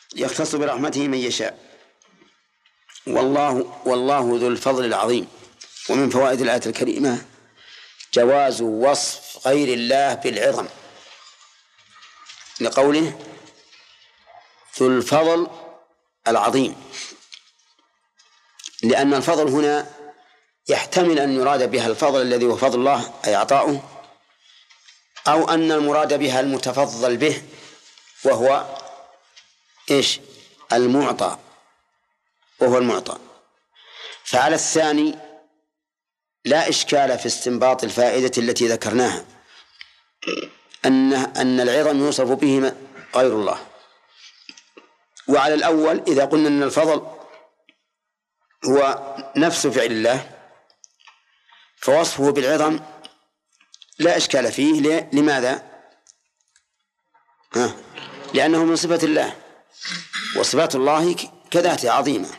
يختص برحمته من يشاء، والله ذو الفضل العظيم. ومن فوائد الآية الكريمة جواز وصف غير الله بالعظم، لقوله ذو الفضل العظيم، لأن الفضل هنا يحتمل أن يراد بها الفضل الذي هو فضل الله أي عطاؤه، أو أن المراد بها المتفضل به وهو إيش؟ المعطى، وهو المعطى. فعلى الثاني لا إشكال في استنباط الفائدة التي ذكرناها، أن العظم يوصف به غير الله. وعلى الأول إذا قلنا أن الفضل هو نفس فعل الله فوصفه بالعظم لا إشكال فيه. لماذا؟ لأنه من صفة الله، وصفات الله كذاته عظيمة.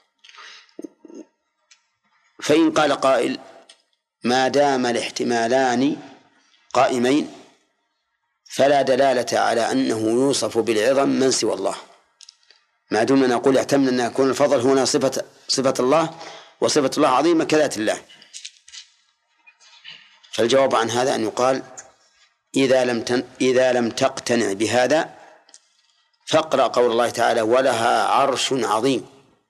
فإن قال قائل ما دام الاحتمالان قائمين فلا دلالة على أنه يوصف بالعظم من سوى الله، ما دون نقول اعتمنا أن يكون الفضل هنا صفة الله، وصفة الله عظيمة كذات الله. فالجواب عن هذا أن يقال إذا لم تقتنع بهذا فاقرأ قول الله تعالى ولها عرش عظيم،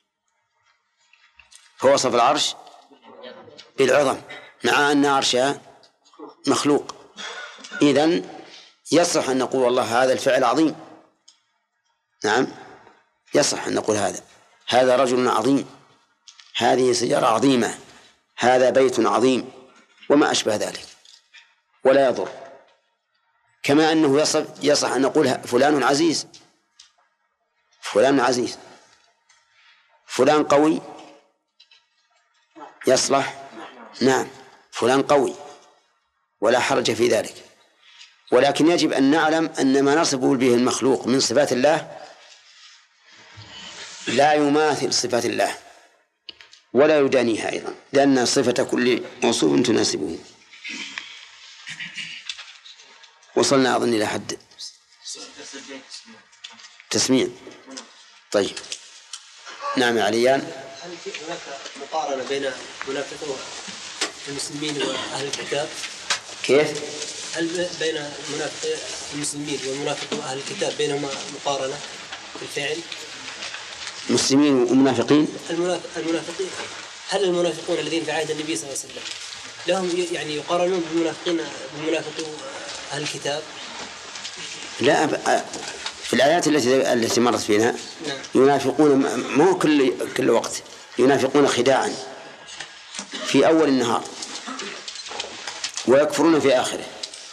فوصف العرش بالعظم مع أن عرشها مخلوق. إذن يصح أن نقول والله هذا الفعل عظيم، نعم يصح أن نقول هذا رجل عظيم، هذه سيارة عظيمة، هذا بيت عظيم، وما أشبه ذلك، ولا يضر. كما أنه يصح أن نقول فلان عزيز، فلان عزيز، فلان قوي، يصلح، نعم فلان قوي، ولا حرج في ذلك. ولكن يجب أن نعلم أن ما نصف به المخلوق من صفات الله لا يماثل صفات الله ولا يدانيها أيضا، لأن صفة كل موصوف تناسبه. وصلنا أظن إلى حد تسميع. طيب نعم يا عليان. هل في هناك مقارنة بين منافقين المسلمين وأهل الكتاب؟ كيف؟ هل بين المسلمين والمنافقين وأهل الكتاب بينهما مقارنة في الفعل؟ مسلمين ومنافقين؟ المنافقين، هل المنافقون الذين في عهد النبي صلى الله عليه وسلم لهم يعني يقارنون بالمنافقين أهل الكتاب؟ لا، في الآيات التي مرت فينا ينافقون مو كل وقت، ينافقون خداعا في أول النهار ويكفرون في آخره.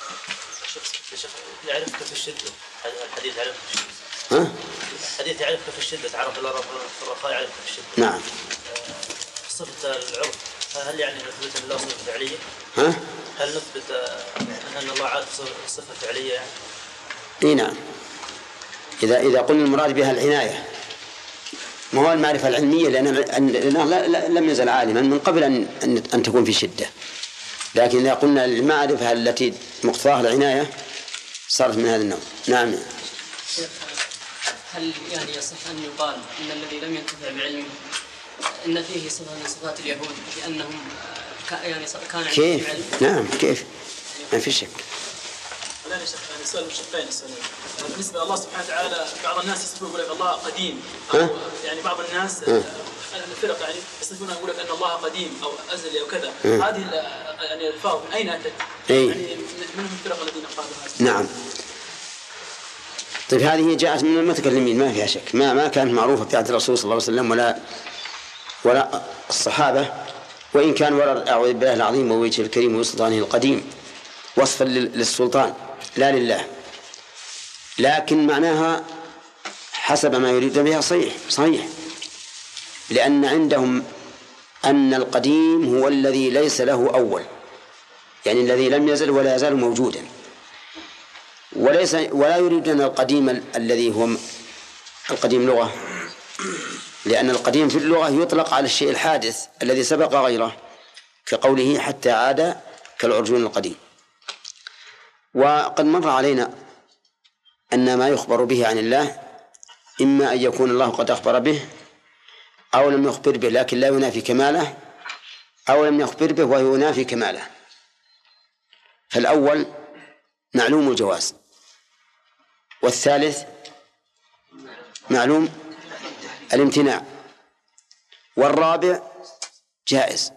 يعرفك في الشدة، الحديث يعرفك في الشدة. الحديث يعرفك في الشدة، تعرف الله ربنا في الرخاء يعرفك في الشدة. نعم. صفة العرف هل يعني نثبت الله صفة فعلية؟ هل نثبت أن الله عاد صفة فعلية يعني؟ إيه نعم. إذا قلنا المراد بها العناية ما هو المعرفة العلمية، لأنه لم يزل عالما من قبل أن تكون في شدة. لكن إذا قلنا المعرفة التي مقتضاها العناية صارت من هذا النوع. نعم. هل يعني يصح أن يقال أن الذي لم ينتفع بعلمه إن فيه صفة من صفات اليهود لأنهم يعني كان عندهم علم؟ نعم كيف؟ ما في شك. الآن يعني السؤال مشقين السؤال. بالنسبة لله سبحانه وتعالى بعض الناس يصفون يقول لك الله قديم، أو يعني بعض الناس الفرق يعني يصفون يقول لك أن الله قديم أو أزلي أو كذا. هذه يعني الفاظ من أين أتت؟ يعني من الفرق الذين قالوا هذا؟ نعم. طيب هذه جاءت من المتكلمين ما فيها شك، ما كانت معروفة في عهد الرسول صلى الله عليه وسلم ولا الصحابة، وإن كان ورد أعوذ بالله العظيم ووجهه الكريم وسلطانه القديم وصفا للسلطان لا لله، لكن معناها حسب ما يريد بها صحيح، لأن عندهم أن القديم هو الذي ليس له أول، يعني الذي لم يزل ولا يزال موجودا، ولا يريدون القديم الذي هو القديم لغة، لأن القديم في اللغة يطلق على الشيء الحادث الذي سبق غيره، كقوله حتى عاد كالعرجون القديم. وقد مر علينا أن ما يخبر به عن الله إما أن يكون الله قد أخبر به أو لم يخبر به لكن لا ينافي كماله، أو لم يخبر به وهو ينافي كماله. فالأول معلوم الجواز، والثالث معلوم الامتناع، والرابع جائز.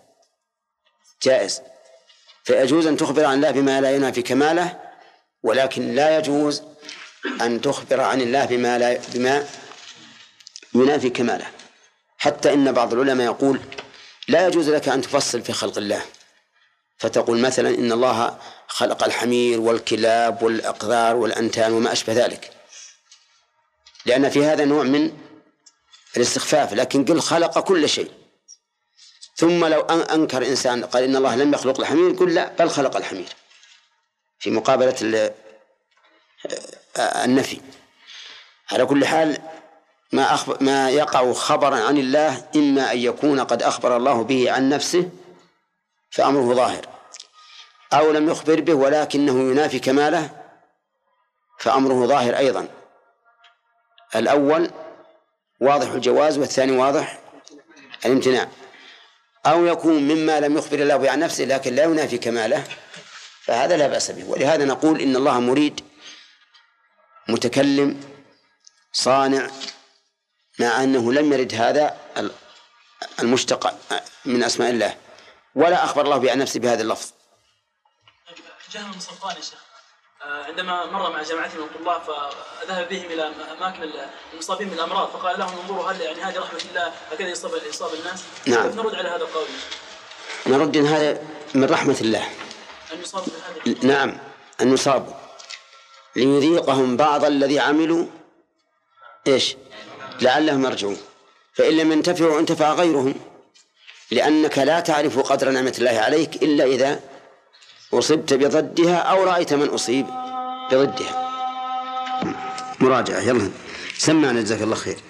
فيجوز أن تخبر عن الله بما لا ينافي كماله، ولكن لا يجوز أن تخبر عن الله بما ينافي كماله. حتى إن بعض العلماء يقول لا يجوز لك أن تفصل في خلق الله، فتقول مثلا إن الله خلق الحمير والكلاب والأقذار والأنتان وما أشبه ذلك، لأن في هذا نوع من الاستخفاف. لكن قل خلق كل شيء، ثم لو أنكر إنسان قال إن الله لم يخلق الحمير، قل لا، بل خلق الحمير، في مقابلة النفي. على كل حال ما يقع خبرا عن الله إما أن يكون قد أخبر الله به عن نفسه فأمره ظاهر، أو لم يخبر به ولكنه ينافي كماله فأمره ظاهر أيضا. الأول واضح الجواز، والثاني واضح الامتناع. أو يكون مما لم يخبر الله به عن نفسه لكن لا ينافي كماله، فهذا لا بأس به. ولهذا نقول إن الله مريد متكلم صانع، مع أنه لم يرد هذا المشتق من أسماء الله، ولا أخبر الله عن نفسه بهذا اللفظ. جهم المصطفان يا شيخ عندما مر مع جماعة من الطلاب فذهب بهم إلى أماكن المصابين بالأمراض، فقال لهم انظروا هل يعني هذه رحمة الله هكذا يصاب الناس؟ نعم. نرد على هذا القول. نرد أن هذا من رحمة الله أن يصابوا بهذه. نعم، أن يصابوا ليذيقهم بعض الذي عملوا إيش لعلهم يرجعون، فإن لم ينتفعوا انتفع غيرهم، لأنك لا تعرف قدر نعمة الله عليك إلا إذا أصبت بضدها أو رأيت من أصيب بضدها. مراجعة، يلا سمعنا جزاك الله خير.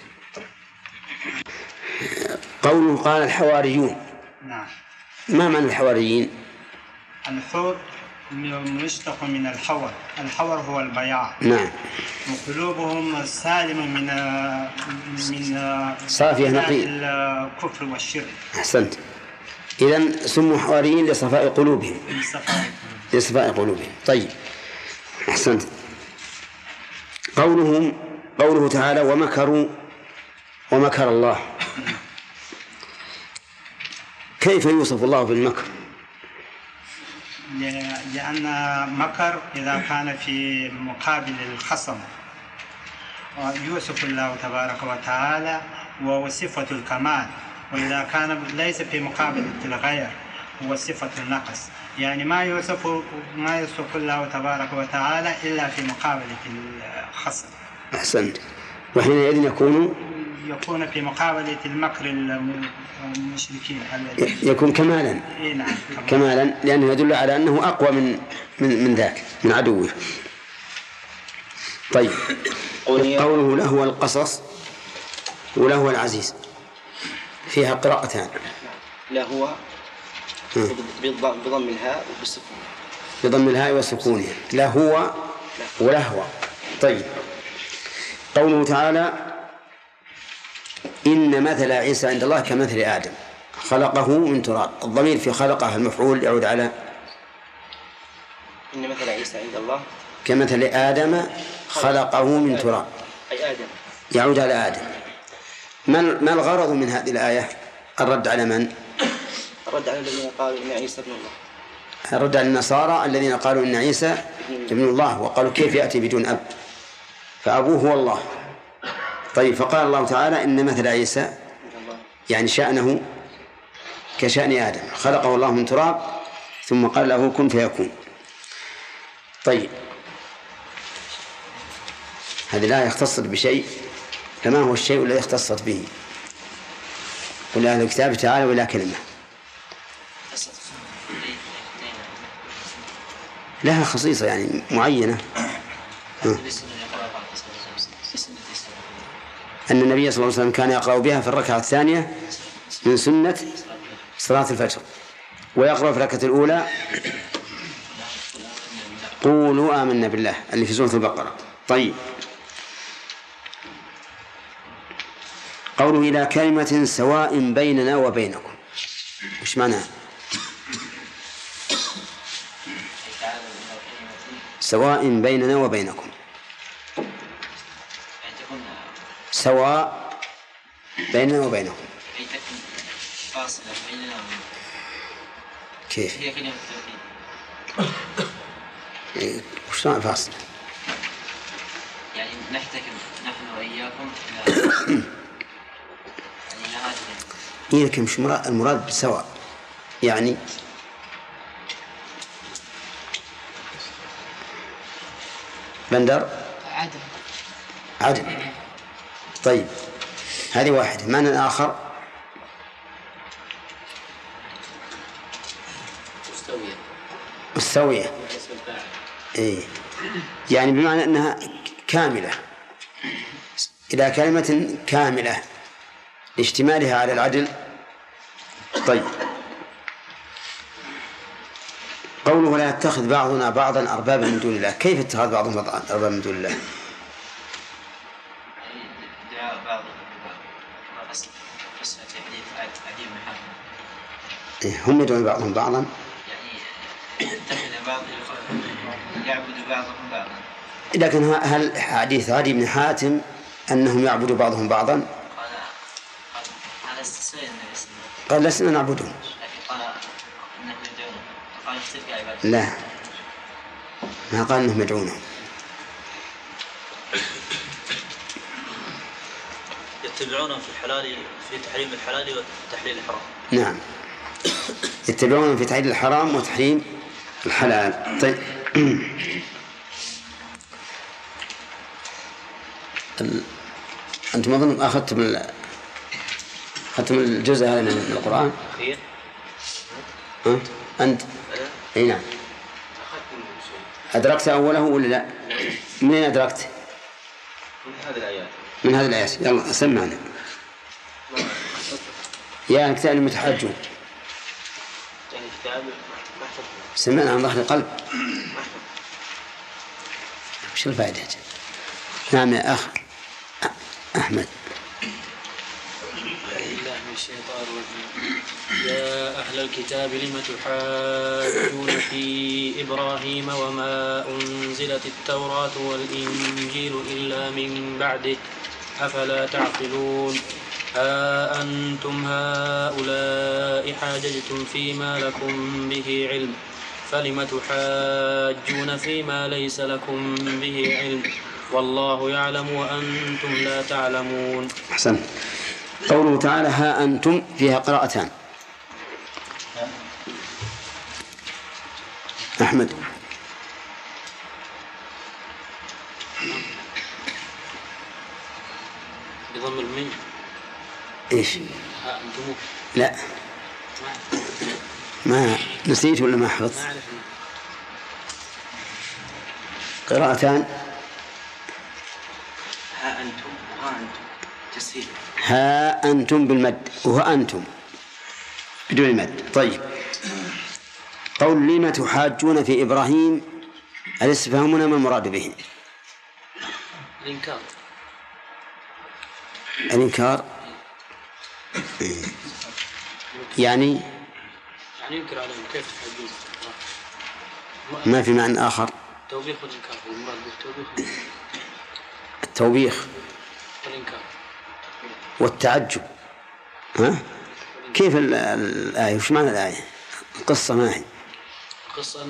قوله قال الحواريون. نعم. ما معنى الحواريين؟ الحور مشتق من الحور، الحور هو البياع. نعم. وقلوبهم سالمة من صافية نقية الكفر والشرك. أحسنت. إذن سموا حواريين لصفاء قلوبهم. لصفاء قلوبهم. طيب، أحسنت. قوله تعالى ومكروا ومكر الله. كيف يوصف الله بالمكر؟ لأن مكر إذا كان في مقابل الخصم يوصف الله تبارك وتعالى وهو صفة الكمال، وإذا كان ليس في مقابل الغير هو صفة النقص. يعني ما يوصف الله تبارك وتعالى إلا في مقابلة الخصم. أحسنت. وحينئذ يكون في مقابلة المكر المشركين يكون كمالا. نعم. كمالا، لأنه يدل على أنه أقوى من ذاك، من عدوه. طيب، قوله لهو القصص ولهو العزيز فيها قراءتان. لهو بضم الهاء وبالسكون. بضم الهاء والسكون، لهو ولهو. طيب، قوله تعالى إن مثل عيسى عند الله كمثل آدم خلقه من تراب. الضمير في خلقه المفعول يعود على إن مثل عيسى عند الله كمثل آدم خلقه من تراب، أي آدم، يعود على آدم. ما الغرض من هذه الآية؟ الرد على من؟ الرد على الذين قالوا إن عيسى ابن الله. الرد على النصارى الذين قالوا إن عيسى ابن الله، وقالوا كيف يأتي بدون أب، فأبوه هو الله. طيب، فقال الله تعالى إن مثل عيسى يعني شأنه كشأن آدم خلقه الله من تراب ثم قال له كن فيكون. طيب، هذه لا يختص بشيء، فما هو الشيء الذي اختصت به؟ قل أهل الكتاب تعالوا إلى كلمة لها خصيصة يعني معينة، أن النبي صلى الله عليه وسلم كان يقرأ بها في الركعة الثانية من سنة صلاة الفجر، ويقرأ في الركعة الأولى قولوا آمنا بالله اللي في سورة البقرة. طيب، قوله إلى كلمة سواء بيننا وبينكم، وش معناه؟ سواء بيننا وبينكم، سواء بيننا وبينكم، أي تكون فاصلة بيننا وبينكم. كيف؟ هي كلمة التوحيد. وش معنى فاصلة؟ يعني نحتكم نحن وإياكم إلى هذه. إيه لكن مش المراد بسواء يعني بندر عدل. طيب هذه واحدة. معنى الآخر مستوية. إيه يعني بمعنى أنها كاملة، إلى كلمة كاملة لاشتمالها على العدل. طيب قوله لا يتخذ بعضنا بعضا أربابا من دون الله، كيف اتخاذ بعضهم بعضا أربابا من دون الله؟ دعاء بعضهم ببعض. قصة حديث عدي بن حاتم. هم يدعون بعضهم بعضا، يعني يتخذ بعض يعبد بعضهم بعضا. لكن هل حديث عدي بن حاتم أنهم يعبدوا بعضهم بعضا؟ قال استسوي النبي صلى الله عليه وسلم. قال لسنا نعبدهم. لكن قال انهم يدعون. قال تلك عبادة. لا ما قال انهم يدعونهم. يتبعونهم في الحلال، في تحريم الحلال وتحليل الحرام. نعم يتبعونهم في تحليل الحرام وتحريم الحلال. طيب أنتم أظن أخذتم الجزء هذا من القرآن؟ أنت؟ أي نعم. أدركت أوله ولا لا؟ منين أدركت؟ من هذه الآيات. من هذه الآيات. يلا سمعنا يا كتاب المتحجون. سمعنا عن ظهر القلب. وش الفائدة؟ نعم يا أخ أحمد. الشيطان الرجيم. يا أهل الكتاب لم تحاجون في إبراهيم وما أنزلت التوراة والإنجيل إلا من بعده أفلا تعقلون. ها أنتم هؤلاء حاججتم فيما لكم به علم فلم تحاجون فيما ليس لكم به علم والله يعلم وأنتم لا تعلمون. أحسن. قوله تعالى ها أنتم فيها قراءتان. أحمد. بضم الميم. إيش؟ ها أنتم. لا ما نسيت ولا ما حفظت؟ قراءتان. ها أنتم وها أنتم تسهيل. ها أنتم بالمد وها أنتم بدون المد. طيب قول لما تحاجون في إبراهيم الاستفهام هنا ما المراد به؟ الإنكار. الإنكار يعني ينكر عليهم كيف تحاجون. ما في معنى آخر. توبيخ والإنكار. المراد بالتوبيخ التوبيخ والإنكار والتعجب. ها؟ كيف الآية؟ وش معنى الآية؟ القصة ما هي؟ القصة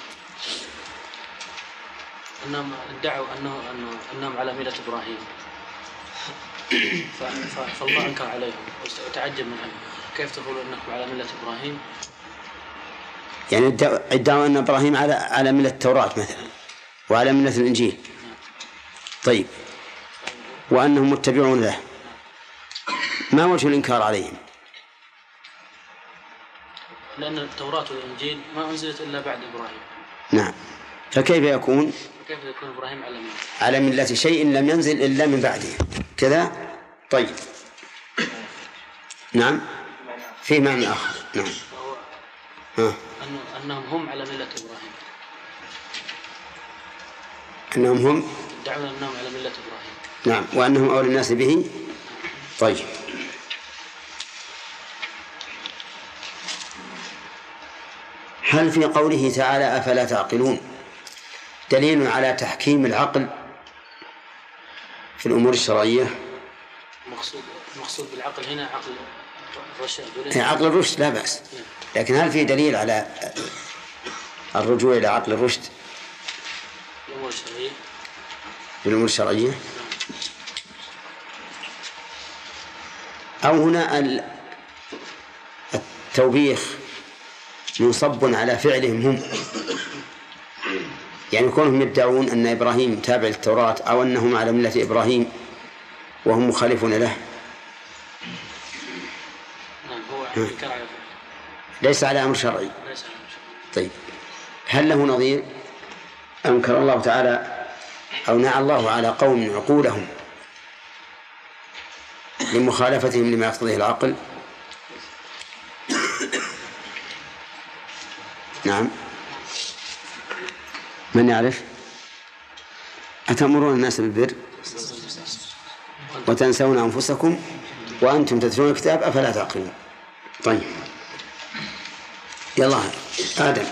أنهم ادعوا أنهم على ملة إبراهيم فالله أنكر عليهم وتعجب منهم. كيف تقولون أنكم على ملة إبراهيم؟ يعني ادعوا أن إبراهيم على ملة التوراة مثلا وعلى ملة الإنجيل. طيب وأنهم متبعون له. ما وجه الإنكار عليهم؟ لأن التوراة والإنجيل ما أنزلت إلا بعد إبراهيم. نعم فكيف يكون إبراهيم على ملة شيء لم ينزل إلا من بعده كذا؟ طيب نعم في معنى آخر. نعم أنهم هم على ملة إبراهيم. أنهم هم يدعون أنهم على ملة إبراهيم. نعم وأنهم أولى الناس به. طيب، هل في قوله تعالى أفلا تعقلون دليل على تحكيم العقل في الأمور الشرعية؟ المقصود بالعقل هنا عقل الرشد. عقل الرشد لا بأس، لكن هل في دليل على الرجوع إلى عقل الرشد في الأمور الشرعية؟ أو هنا التوبيخ منصب على فعلهم هم، يعني كونهم يدعون أن إبراهيم تابع للتوراة أو أنهم على ملة إبراهيم وهم مخالفون له. ليس على أمر شرعي. طيب، هل له نظير؟ أنكر الله تعالى أو نعى الله على قوم عقولهم لمخالفتهم لما يقتضيه العقل؟ نعم. من يعرف؟ أتأمرون الناس بالبر وتنسون أنفسكم وأنتم تتلون الكتاب أفلا تعقلون. طيب، يلا آدم.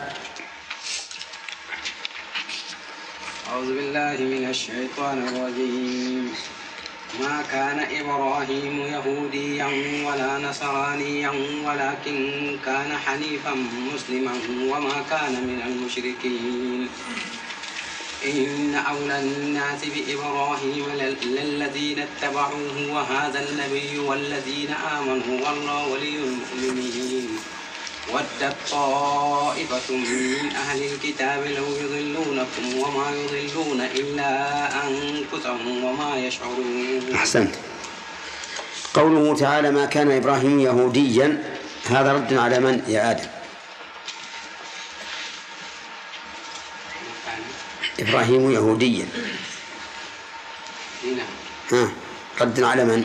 أعوذ بالله من الشيطان الرجيم. ما كان إبراهيم يهوديا ولا نصرانيا ولكن كان حنيفا مسلما وما كان من المشركين. إن أولى الناس بإبراهيم للذين اتبعوه وهذا النبي والذين آمنوا والله ولي المؤمنين. ودت طائفة من أهل الكتاب لو يضلونكم وما يضلون إلا أنفسهم وما يشعرون. أحسنت. قوله تعالى ما كان إبراهيم يهوديا، هذا رد على من يا آدم؟ إبراهيم يهوديا، ها، رد على من؟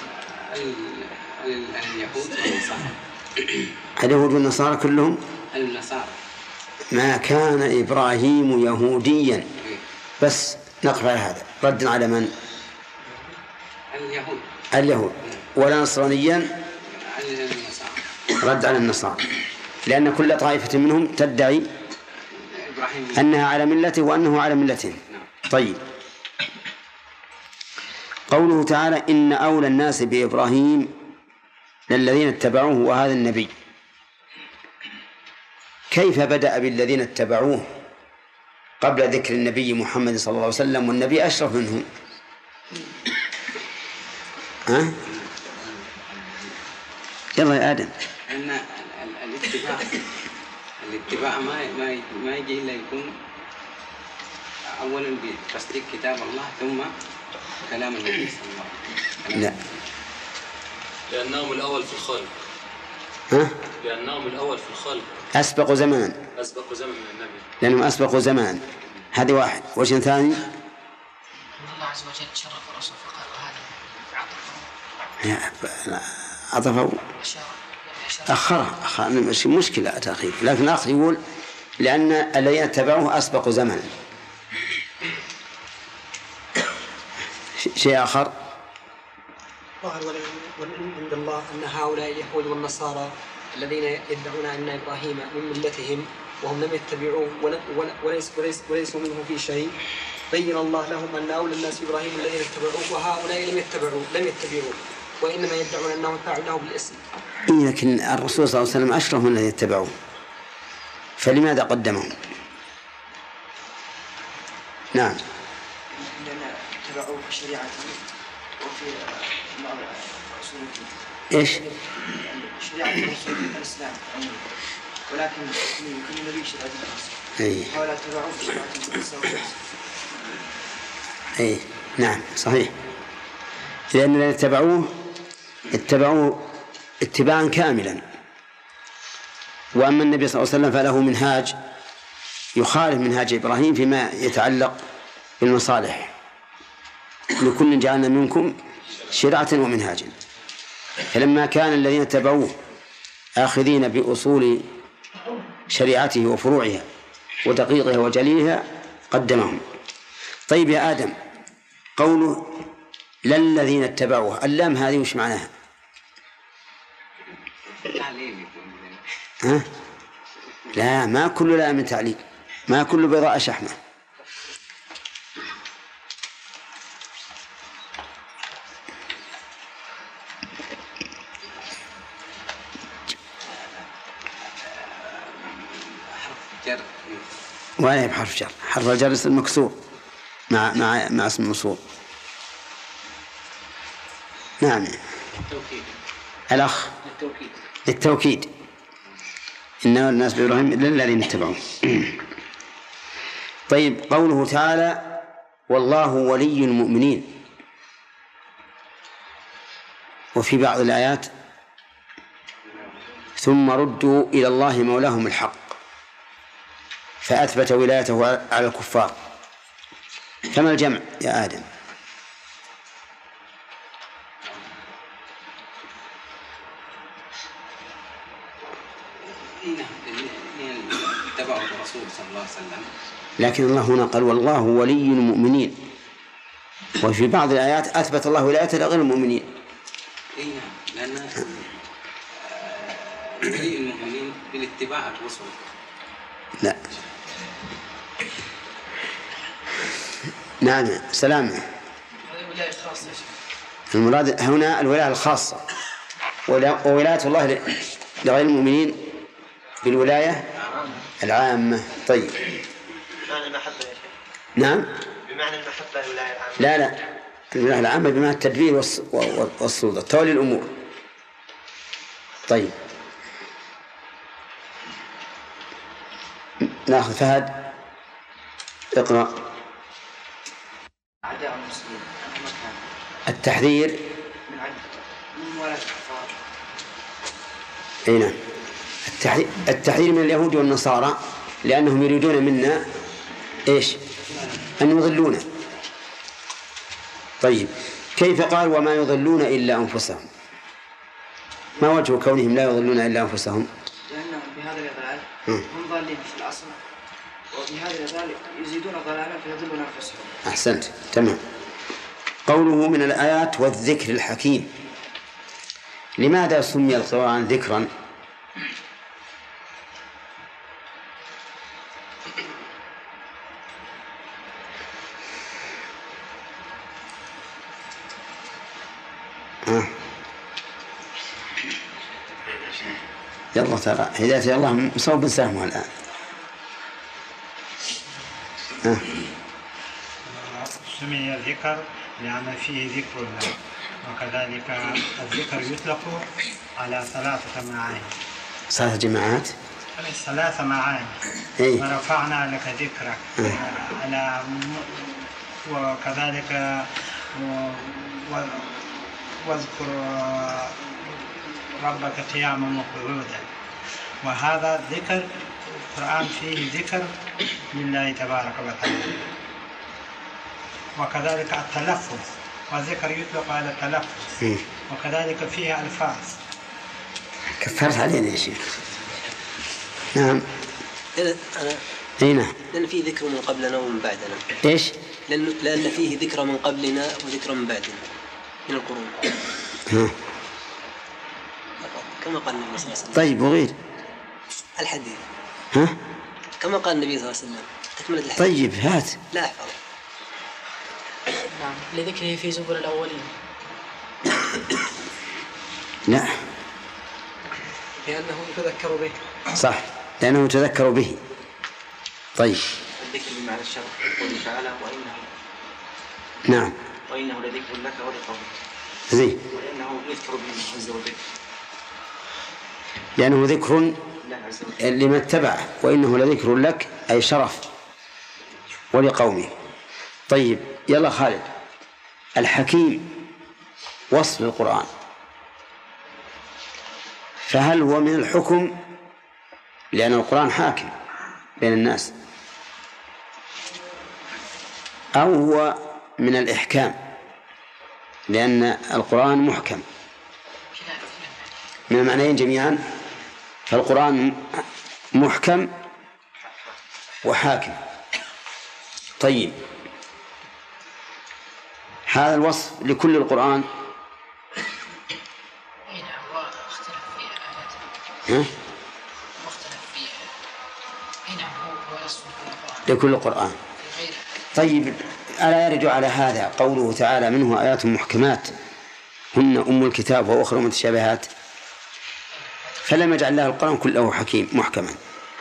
اليهود والنصارى. اليهود والنصارى كلهم؟ النصارى. ما كان إبراهيم يهوديا، بس نقف على هذا. رد على من؟ اليهود. ولا نصرانيا؟ رد على النصارى، لأن كل طائفة منهم تدعي أنها على ملته وأنه على ملته. طيب، قوله تعالى إن أولى الناس بإبراهيم للذين اتبعوه وهذا النبي، كيف بدأ بالذين اتبعوه قبل ذكر النبي محمد صلى الله عليه وسلم والنبي أشرف منهم؟ ها؟ يلا يا آدم. أن الاتباع ما يجي إلا يكون أولا بتصديق كتاب الله ثم كلام النبي صلى الله عليه وسلم. لا، لأنهم الأول في الخلق. ها؟ لأنهم الأول في الخلق. أسبقوا زمانا. أسبقوا زمن من النبي. لأنهم أسبقوا زمانا. هذه واحد. وجه ثاني؟ الله عز وجل شرف الرسول فقال وهذا عطفوا أخرها مش مشكلة تأخير، لكن الأخ يقول لأن الذين اتبعوه أسبقوا زمنا. شيء آخر؟ ظهر عند الله أن هؤلاء اليهود والنصارى الذين يدعون أن إبراهيم من ملتهم وهم لم يتبعوه وليسوا منه في شيء، بين الله لهم أن أولى الناس بإبراهيم الذين اتبعوه وهؤلاء لم يتبعوه وإنما يدعون أنهم فاعلوه بالاسم. لكن الرسول صلى الله عليه وسلم أشرف من الذين اتبعوه، فلماذا قدمهم؟ نعم. لأن اتبعوه في شريعته وفي إيش؟ شريعة الرسول الإسلام، ولكن كل نبي شريعة الرسول. هؤلاء اتبعوه في شريعة الرسول. أي نعم صحيح، لأن الذين اتبعوه اتباعا كاملا، وأما النبي صلى الله عليه وسلم فله منهاج يخالف منهاج إبراهيم فيما يتعلق بالمصالح. لكل جعلنا منكم شرعة ومنهاجا، فلما كان الذين اتبعوه آخذين بأصول شريعته وفروعها ودقيقها وجليلها قدمهم. طيب يا آدم، قوله لا الذين اتبعوها. اللام هذه وش معناها؟ ها؟ لا، ما كل لام من تعليل، ما كل بيضاء شحمة. ولا بحرف جر، حرف الجر المكسور مع اسم الموصول. نعم. الأخ للتوكيد. إنما الناس بإبراهيم إلا الذين اتبعوه. طيب، قوله تعالى والله ولي المؤمنين، وفي بعض الآيات ثم ردوا إلى الله مولاهم الحق، فأثبت ولايته على الكفار. فما الجمع يا آدم؟ اتبعوا الرسول صلى الله عليه وسلم. لكن الله هنا قال والله ولي المؤمنين، وفي بعض الآيات أثبت الله ولايته لغير المؤمنين. لأن ولي المؤمنين بالاتباع الرسل. لا. نعم. سلام. المراد هنا الولاية الخاصة، وولاية الله لغير المؤمنين بالولاية العامة. طيب. بمعنى المحبة يا شيخ. نعم. بمعنى المحبة الولاية العامة. لا، الولاية العامة بمعنى التدبير والسلطة، تولي الأمور. طيب، ناخذ فهد، اقرأ. أعداء المسلمين التحذير من ولاة الكفار. أي نعم، التحذير من اليهود والنصارى، لأنهم يريدون منا إيش؟ أن يضلونا. طيب، كيف قال وما يضلون إلا أنفسهم؟ ما وجه كونهم لا يضلون إلا أنفسهم؟ لأنهم بهذا الإضلال هم ضالين في الأصل، وبهذا الإضلال يزيدون ضلالا فيضلون أنفسهم. أحسنت، تمام. قوله من الآيات والذكر الحكيم، لماذا سمي القرآن ذكرا؟ يلا ترى هداية الله مصوب سهمها الآن. سمي الذكر لأن فيه ذكر الله، وكذلك الذكر يطلق على 3 معاني. 3 جماعات؟ 3 معاني. ورفعنا لك ذكرك على، وكذلك واذكر ربك قياما وقعودا. وهذا ذكر القرآن فيه ذكر لله تبارك وتعالى. وكذلك التلفظ، والذكر يطلق على التلفظ، وكذلك فيه ألفاظ. كفرت علينا يا شيخ. نعم. أنا لأن فيه ذكر من قبلنا ومن بعدنا. إيش؟ لأن فيه ذكر من قبلنا وذكر من بعدنا من القرون. كما قال النبي صلى الله عليه وسلم. طيب، وغير الحديث. ها؟ كما قال النبي صلى الله عليه وسلم تكملة الحديث. طيب، هات. لا أحفظ. نعم، لذكره في زبر الأولين. لا، لأنه يتذكر به. صح، لأنه يتذكر به. طيب. الذكر بمعنى الشرف، قوله تعالى نعم، وإنه لذكر لك ولقومك. زين. وإنه يذكر به عز وجل، لأنه ذكر لمن اتبعه، وإنه لذكر لك أي شرف ولقومه. طيب، يلا خالد. الحكيم وصف القرآن، فهل هو من الحكم؟ لأن القرآن حاكم بين الناس، أو هو من الإحكام لأن القرآن محكم؟ من المعنيين جميعا، فالقرآن محكم وحاكم. طيب، هذا الوصف لكل القرآن؟ لكل القرآن. طيب، ألا يرد على هذا قوله تعالى منه آيات محكمات هن أم الكتاب وأخرى متشابهات؟ فلم يجعل الله القرآن كله حكيم محكما.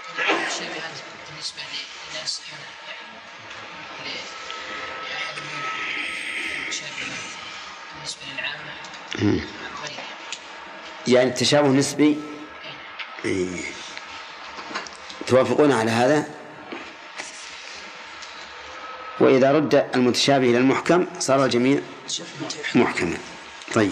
يعني التشابه نسبي. توافقون على هذا؟ وإذا رد المتشابه إلى المحكم صار الجميع محكما. طيب،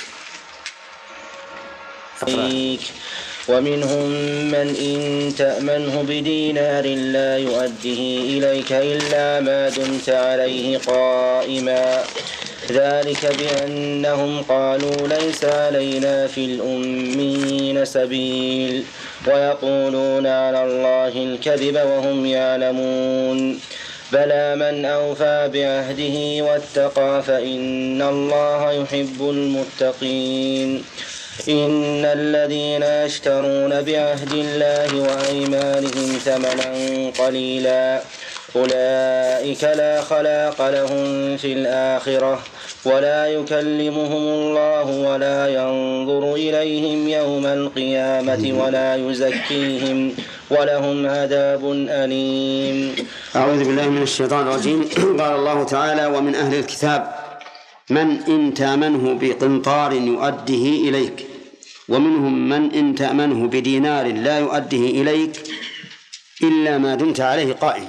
ومنهم من إن تأمنه بدينار لا يؤديه إليك إلا ما دمت عليه قائما، ذلك بأنهم قالوا ليس علينا في الأمين سبيل ويقولون على الله الكذب وهم يعلمون. بلى من أوفى بعهده واتقى فإن الله يحب المتقين. إن الذين يشترون بعهد الله وأيمانهم ثمنا قليلا أولئك لا خلاق لهم في الآخرة ولا يكلمهم الله ولا ينظر إليهم يوم القيامة ولا يزكيهم ولهم عذاب أليم. أعوذ بالله من الشيطان الرجيم. قال الله تعالى: ومن أهل الكتاب من إن تأمنه بقنطار يؤديه إليك ومنهم من إن تأمنه بدينار لا يؤديه إليك إلا ما دمت عليه قائما.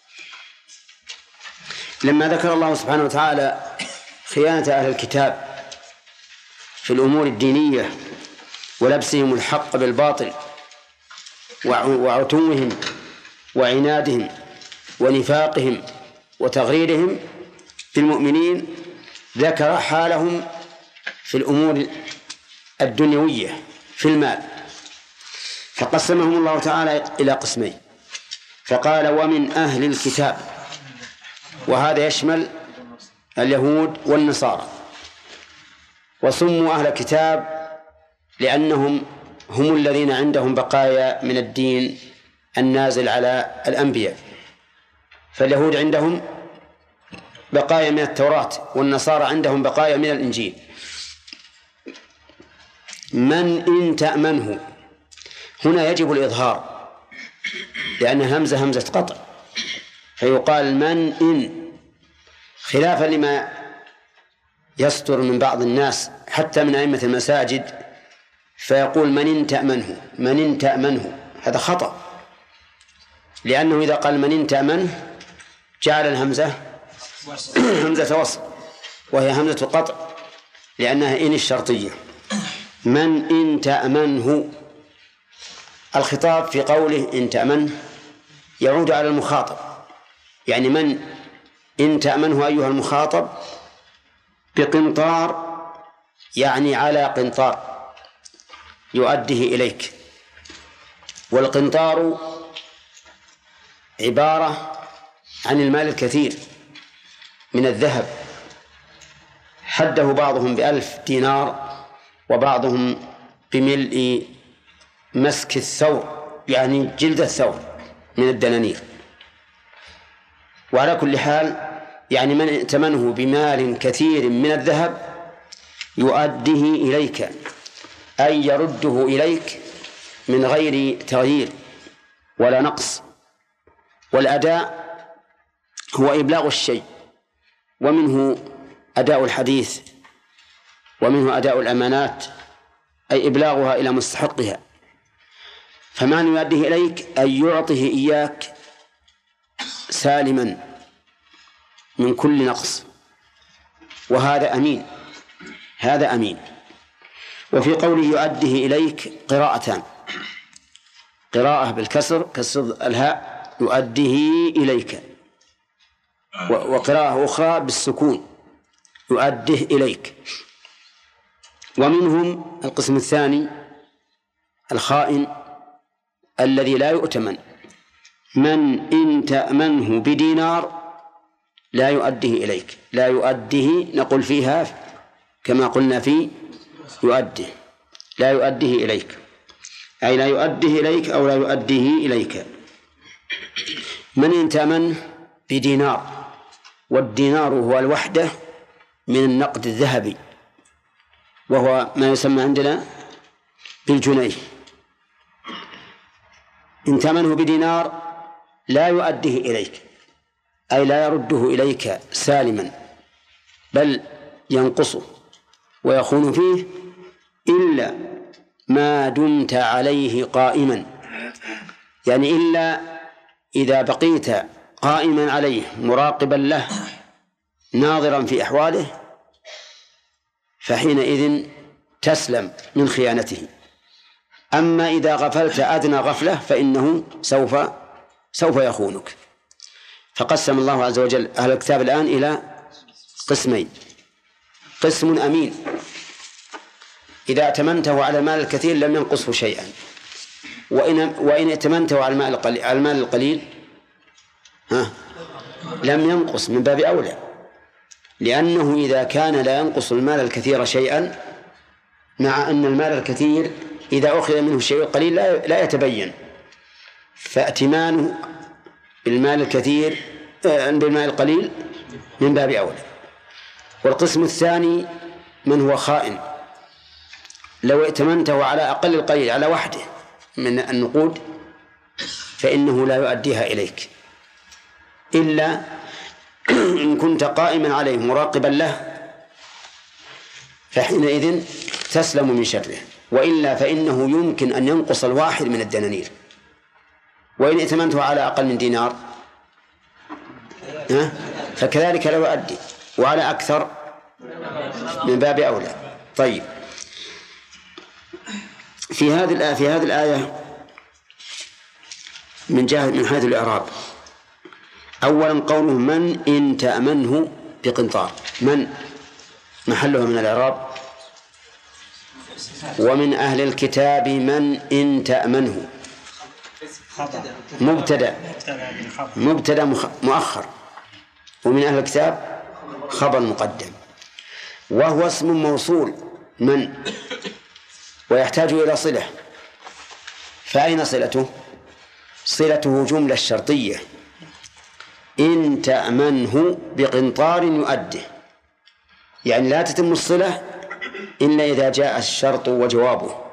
لما ذكر الله سبحانه وتعالى خيانة أهل الكتاب في الأمور الدينية ولبسهم الحق بالباطل وعتوهم وعنادهم ونفاقهم وتغريرهم بالمؤمنين، ذكر حالهم في الأمور الدنيوية في المال، فقسمهم الله تعالى إلى قسمين، فقال: ومن أهل الكتاب، وهذا يشمل اليهود والنصارى، وسموا أهل الكتاب لأنهم هم الذين عندهم بقايا من الدين النازل على الأنبياء، فاليهود عندهم بقايا من التوراة والنصارى عندهم بقايا من الإنجيل. من إن تأمنه هنا يجب الإظهار لأن همزة قطع، فيقال من إن، خلافا لما يصدر من بعض الناس حتى من أئمة المساجد فيقول من إن تأمنه، من إن تأمنه، هذا خطأ، لأنه إذا قال من إن تأمنه جعل الهمزة همزة وصل وهي همزة قطع لأنها إن الشرطية. من إن تأمنه، الخطاب في قوله إن تأمنه يعود على المخاطب، يعني من إن تأمنه أيها المخاطب بقنطار، يعني على قنطار يؤديه إليك. والقنطار عبارة عن المال الكثير من الذهب، حده بعضهم ب1000 دينار وبعضهم بملء مسك الثور، يعني جلد الثور من الدنانير. وعلى كل حال يعني من ائتمنه بمال كثير من الذهب يؤديه إليك، أي يرده إليك من غير تغيير ولا نقص. والأداء هو إبلاغ الشيء، ومنه أداء الحديث، ومنه أداء الأمانات، أي إبلاغها إلى مستحقها. فمعنى يؤديه إليك أي يعطيه إياك سالما من كل نقص، وهذا أمين، هذا أمين. وفي قوله يؤديه إليك قراءتان: قراءة بالكسر كسر الهاء يؤديه إليك، وقراءة أخرى بالسكون يؤديه إليك. ومنهم القسم الثاني الخائن الذي لا يؤتمن: من إن تأمنه بدينار لا يؤديه إليك. لا يؤديه نقول فيها كما قلنا في يؤديه، لا يؤديه إليك، أي لا يؤديه إليك أو لا يؤديه إليك. من إن تأمنه بدينار، والدينار هو الوحدة من النقد الذهبي، وهو ما يسمى عندنا بالجنيه. إن تأمنه بدينار لا يؤديه إليك، أي لا يرده إليك سالما، بل ينقصه ويخون فيه إلا ما دمت عليه قائما، يعني إلا إذا بقيت قائما عليه مراقبا له ناظرا في أحواله، فحينئذ تسلم من خيانته. أما إذا غفلت أدنى غفلة فإنه سوف يخونك. فقسم الله عز وجل أهل الكتاب الآن إلى قسمين: قسم أمين إذا ائتمنته على المال الكثير لم ينقصه شيئا، وإن ائتمنته على المال القليل لم ينقص من باب أولى، لأنه إذا كان لا ينقص المال الكثير شيئا، مع أن المال الكثير إذا أخذ منه الشيء القليل لا يتبين، فائتمانه بالمال الكثير بالمال القليل من باب أولى. والقسم الثاني من هو خائن، لو ائتمنته على أقل القليل على وحده من النقود فإنه لا يؤديها إليك إلا إن كنت قائما عليه مراقبا له، فحينئذ تسلم من شره، وإلا فإنه يمكن أن ينقص الواحد من الدنانير. وإن ائتمنته على أقل من دينار فكذلك لا يؤدي، وعلى أكثر من باب أولى. طيب، في هذه الآية من حيث الإعراب، أولا قوله من إن تأمنه بقنطار، من محلها من الإعراب. ومن أهل الكتاب من إن تأمنه مبتدأ مؤخر، ومن أهل الكتاب خبر مقدم، وهو اسم موصول من، ويحتاج إلى صلة. فأين صلته؟ صلته جملة شرطية: إن تأمنه بقنطار يؤده، يعني لا تتم الصلة إلا إذا جاء الشرط وجوابه.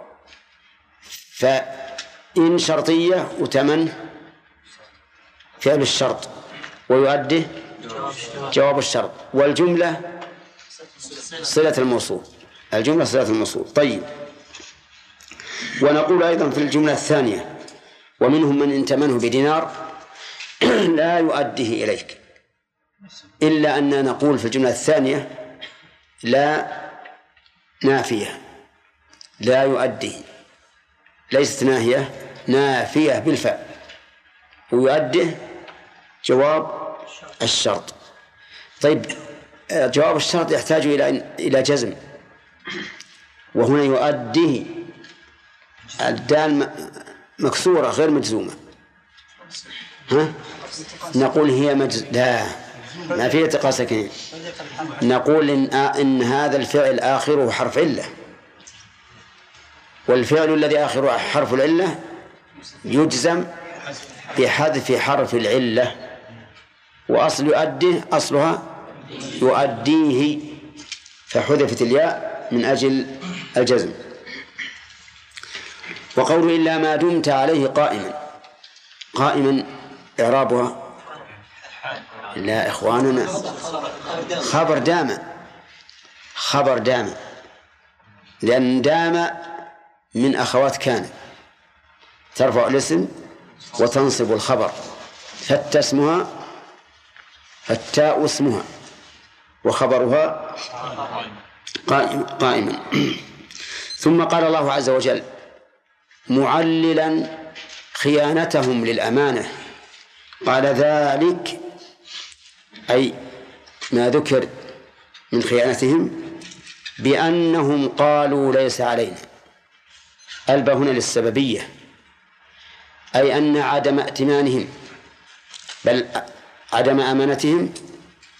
فإن شرطية وتمن فعل الشرط ويؤده جواب الشرط، والجملة صلة الموصول، الجملة صلة الموصول. طيب، ونقول أيضا في الجملة الثانية: ومنهم من إن تأمنه بدينار لا يؤديه إليك، إلا أن نقول في الجملة الثانية لا نافية، لا يؤديه، ليست ناهية، نافية بالفاء، ويؤديه جواب الشرط. طيب، جواب الشرط يحتاج إلى جزم، وهنا يؤديه الدال مكسورة غير مجزومة، نقول هي لا، ما فيه التقاء ساكنين. نقول إن هذا الفعل آخره حرف علة، والفعل الذي آخره حرف العلة يجزم بحذف حرف العلة، وأصل يؤديه أصلها يؤديه، فحذفت الياء من أجل الجزم. وقول إلا ما دمت عليه قائما إعرابها لا إخواننا خبر دام، لأن دام من أخوات كان ترفع الاسم وتنصب الخبر، فالتاء اسمها وخبرها قائما. ثم قال الله عز وجل معللا خيانتهم للأمانة، قال ذلك أي ما ذكر من خيانتهم بأنهم قالوا ليس علينا. الباء هنا للسببية، أي أن عدم ائتمانهم بل عدم أمانتهم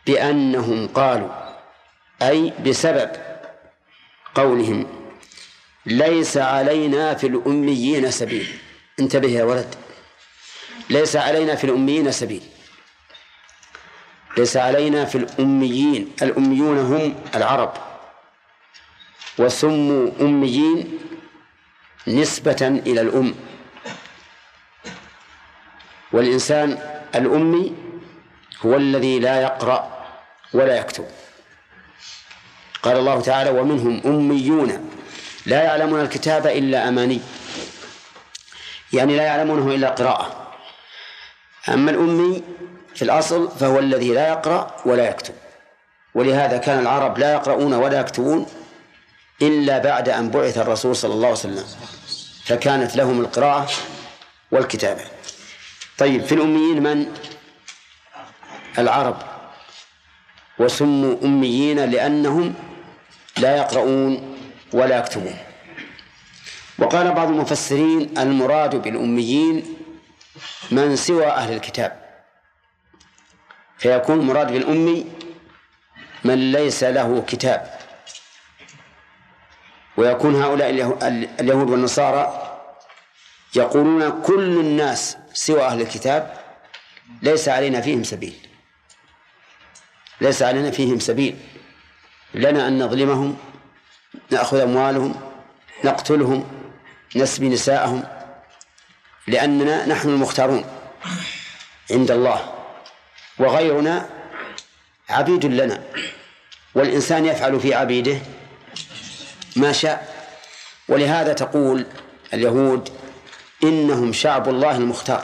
بأنهم قالوا، أي بسبب قولهم ليس علينا في الأميين سبيل. انتبه يا ولد، ليس علينا في الأميين سبيل، ليس علينا في الأميين. الأميون هم العرب، وسموا أميين نسبة إلى الأم، والإنسان الأمي هو الذي لا يقرأ ولا يكتب. قال الله تعالى ومنهم أميون لا يعلمون الكتاب إلا أماني، يعني لا يعلمونه إلا قراءة. أما الأمي في الأصل فهو الذي لا يقرأ ولا يكتب، ولهذا كان العرب لا يقرؤون ولا يكتبون إلا بعد أن بعث الرسول صلى الله عليه وسلم، فكانت لهم القراءة والكتابة. طيب، في الأميين من؟ العرب، وسموا أميين لأنهم لا يقرؤون ولا يكتبون. وقال بعض المفسرين المراد بالأميين من سوى أهل الكتاب، فيكون مراد بالأمي من ليس له كتاب، ويكون هؤلاء اليهود والنصارى يقولون كل الناس سوى أهل الكتاب ليس علينا فيهم سبيل، ليس علينا فيهم سبيل، لنا أن نظلمهم، نأخذ أموالهم، نقتلهم، نسبي نساءهم، لأننا نحن المختارون عند الله، وغيرنا عبيد لنا، والإنسان يفعل في عبيده ما شاء. ولهذا تقول اليهود إنهم شعب الله المختار.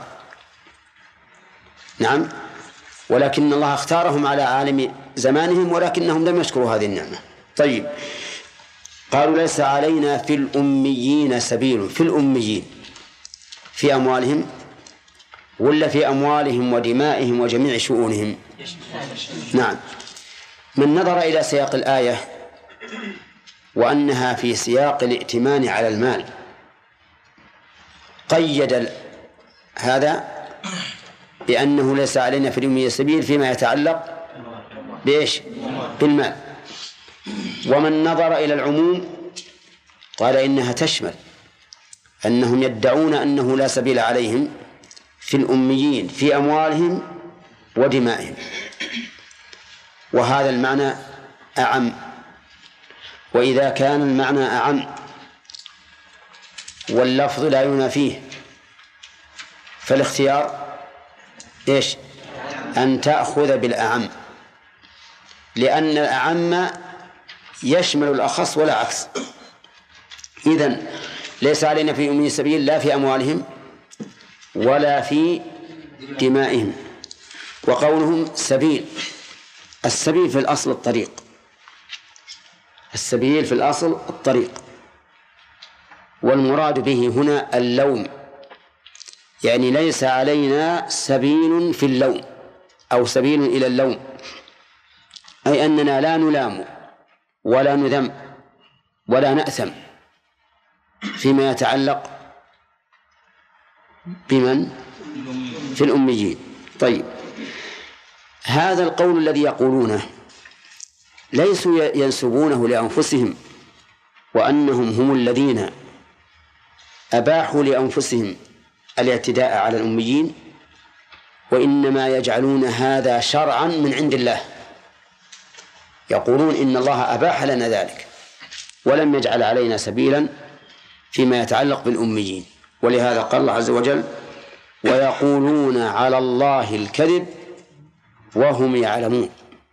نعم، ولكن الله اختارهم على عالم زمانهم، ولكنهم لم يشكروا هذه النعمة. طيب، قالوا ليس علينا في الأميين سبيل. في الأميين في أموالهم ولا في أموالهم ودمائهم وجميع شؤونهم؟ نعم. من نظر إلى سياق الآية وأنها في سياق الائتمان على المال قيد هذا بأنه ليس علينا في الأميين سبيل فيما يتعلق بإيش؟ بالمال. ومن نظر إلى العموم قال إنها تشمل أنهم يدعون أنه لا سبيل عليهم في الأميين في أموالهم ودمائهم، وهذا المعنى أعم. وإذا كان المعنى أعم واللفظ لا ينافيه فالاختيار إيش؟ أن تأخذ بالأعم، لأن الأعم يشمل الأخص ولا عكس. إذن ليس علينا في أمي سبيل لا في أموالهم ولا في دمائهم. وقولهم سبيل، السبيل في الأصل الطريق، السبيل في الأصل الطريق، والمراد به هنا اللوم، يعني ليس علينا سبيل في اللوم أو سبيل إلى اللوم، أي أننا لا نلام ولا نذم ولا نأثم فيما يتعلق بمن؟ في الأميين. طيب، هذا القول الذي يقولونه ليسوا ينسبونه لأنفسهم وأنهم هم الذين أباحوا لأنفسهم الاعتداء على الأميين، وإنما يجعلون هذا شرعا من عند الله، يقولون إن الله أباح لنا ذلك ولم يجعل علينا سبيلا فيما يتعلق بالأميين. ولهذا قال الله عز وجل ويقولون على الله الكذب وهم يعلمون.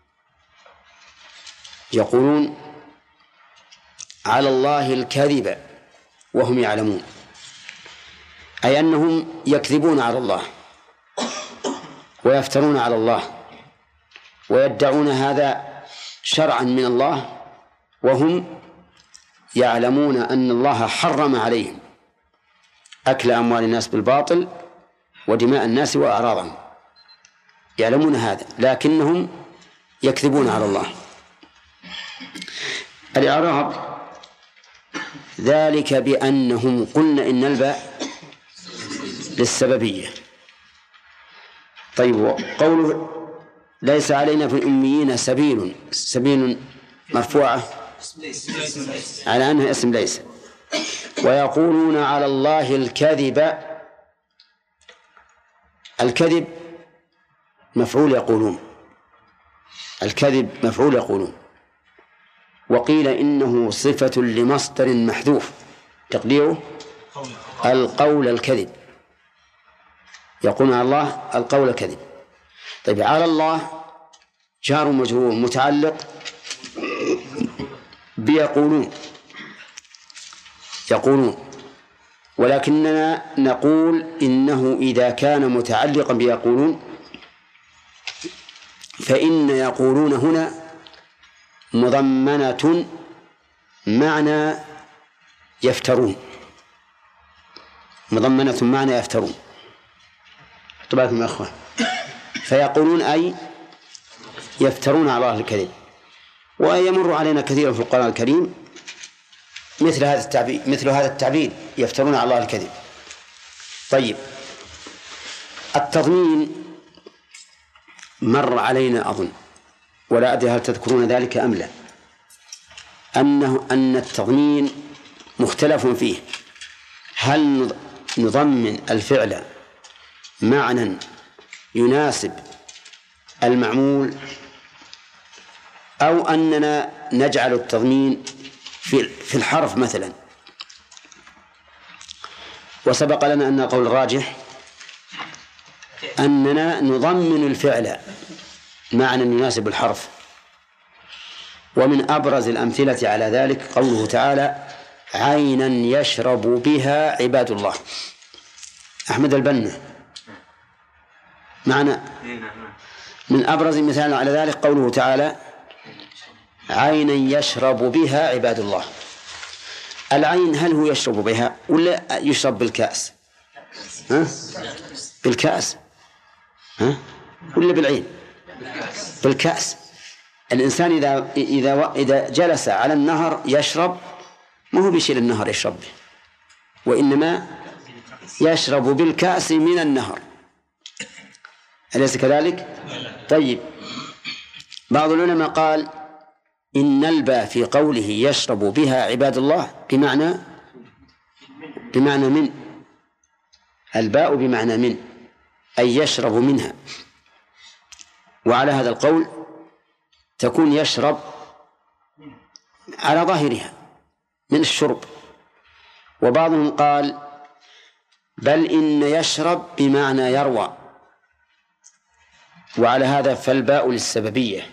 يقولون على الله الكذب وهم يعلمون، أي أنهم يكذبون على الله ويفترون على الله ويدعون هذا شرعا من الله، وهم يعلمون أن الله حرم عليهم أكل أموال الناس بالباطل ودماء الناس وأعراضهم، يعلمون هذا لكنهم يكذبون على الله. الإعراب ذلك بأنهم قلنا إن الباء للسببية. طيب، قوله ليس علينا في الأميين سبيل. سبيل مرفوعة على أنها اسم ليس. ويقولون على الله الكذب. الكذب مفعول يقولون، الكذب مفعول يقولون. وقيل إنه صفة لمصدر محذوف تقديره القول الكذب. يقولون على الله القول الكذب. طيب على الله جار مجرور متعلق بيقولون، يقولون، ولكننا نقول إنه إذا كان متعلقا بيقولون فإن يقولون هنا مضمنة معنى يفترون، مضمنة معنى يفترون. طبعاكم يا أخوان، فيقولون أي يفترون على الله الكذب. ويمر علينا كثيرا في القرآن الكريم مثل هذا التعبير يفترون على الله الكذب. طيب التضمين مر علينا أظن، ولا أدري هل تذكرون ذلك أم لا، أن التضمين مختلف فيه. هل نضمن الفعل معنى يناسب المعمول، أو أننا نجعل التضمين في الحرف مثلا؟ وسبق لنا أن القول الراجح أننا نضمن الفعل معنى يناسب الحرف. ومن أبرز الأمثلة على ذلك قوله تعالى عينا يشرب بها عباد الله. أحمد البنا معنا. من أبرز مثال على ذلك قوله تعالى عينا يشرب بها عباد الله. العين هل هو يشرب بها ولا يشرب بالكأس؟ بالكأس ولا بالعين؟ بالكأس. الإنسان إذا جلس على النهر يشرب، ما هو بيشيل النهر يشرب به، وإنما يشرب بالكأس من النهر، أليس كذلك؟ طيب بعض العلماء قال إن الباء في قوله يشرب بها عباد الله بمعنى من، الباء بمعنى من، أي يشرب منها. وعلى هذا القول تكون يشرب على ظاهرها من الشرب. وبعضهم قال بل إن يشرب بمعنى يروى، وعلى هذا فالباء للسببية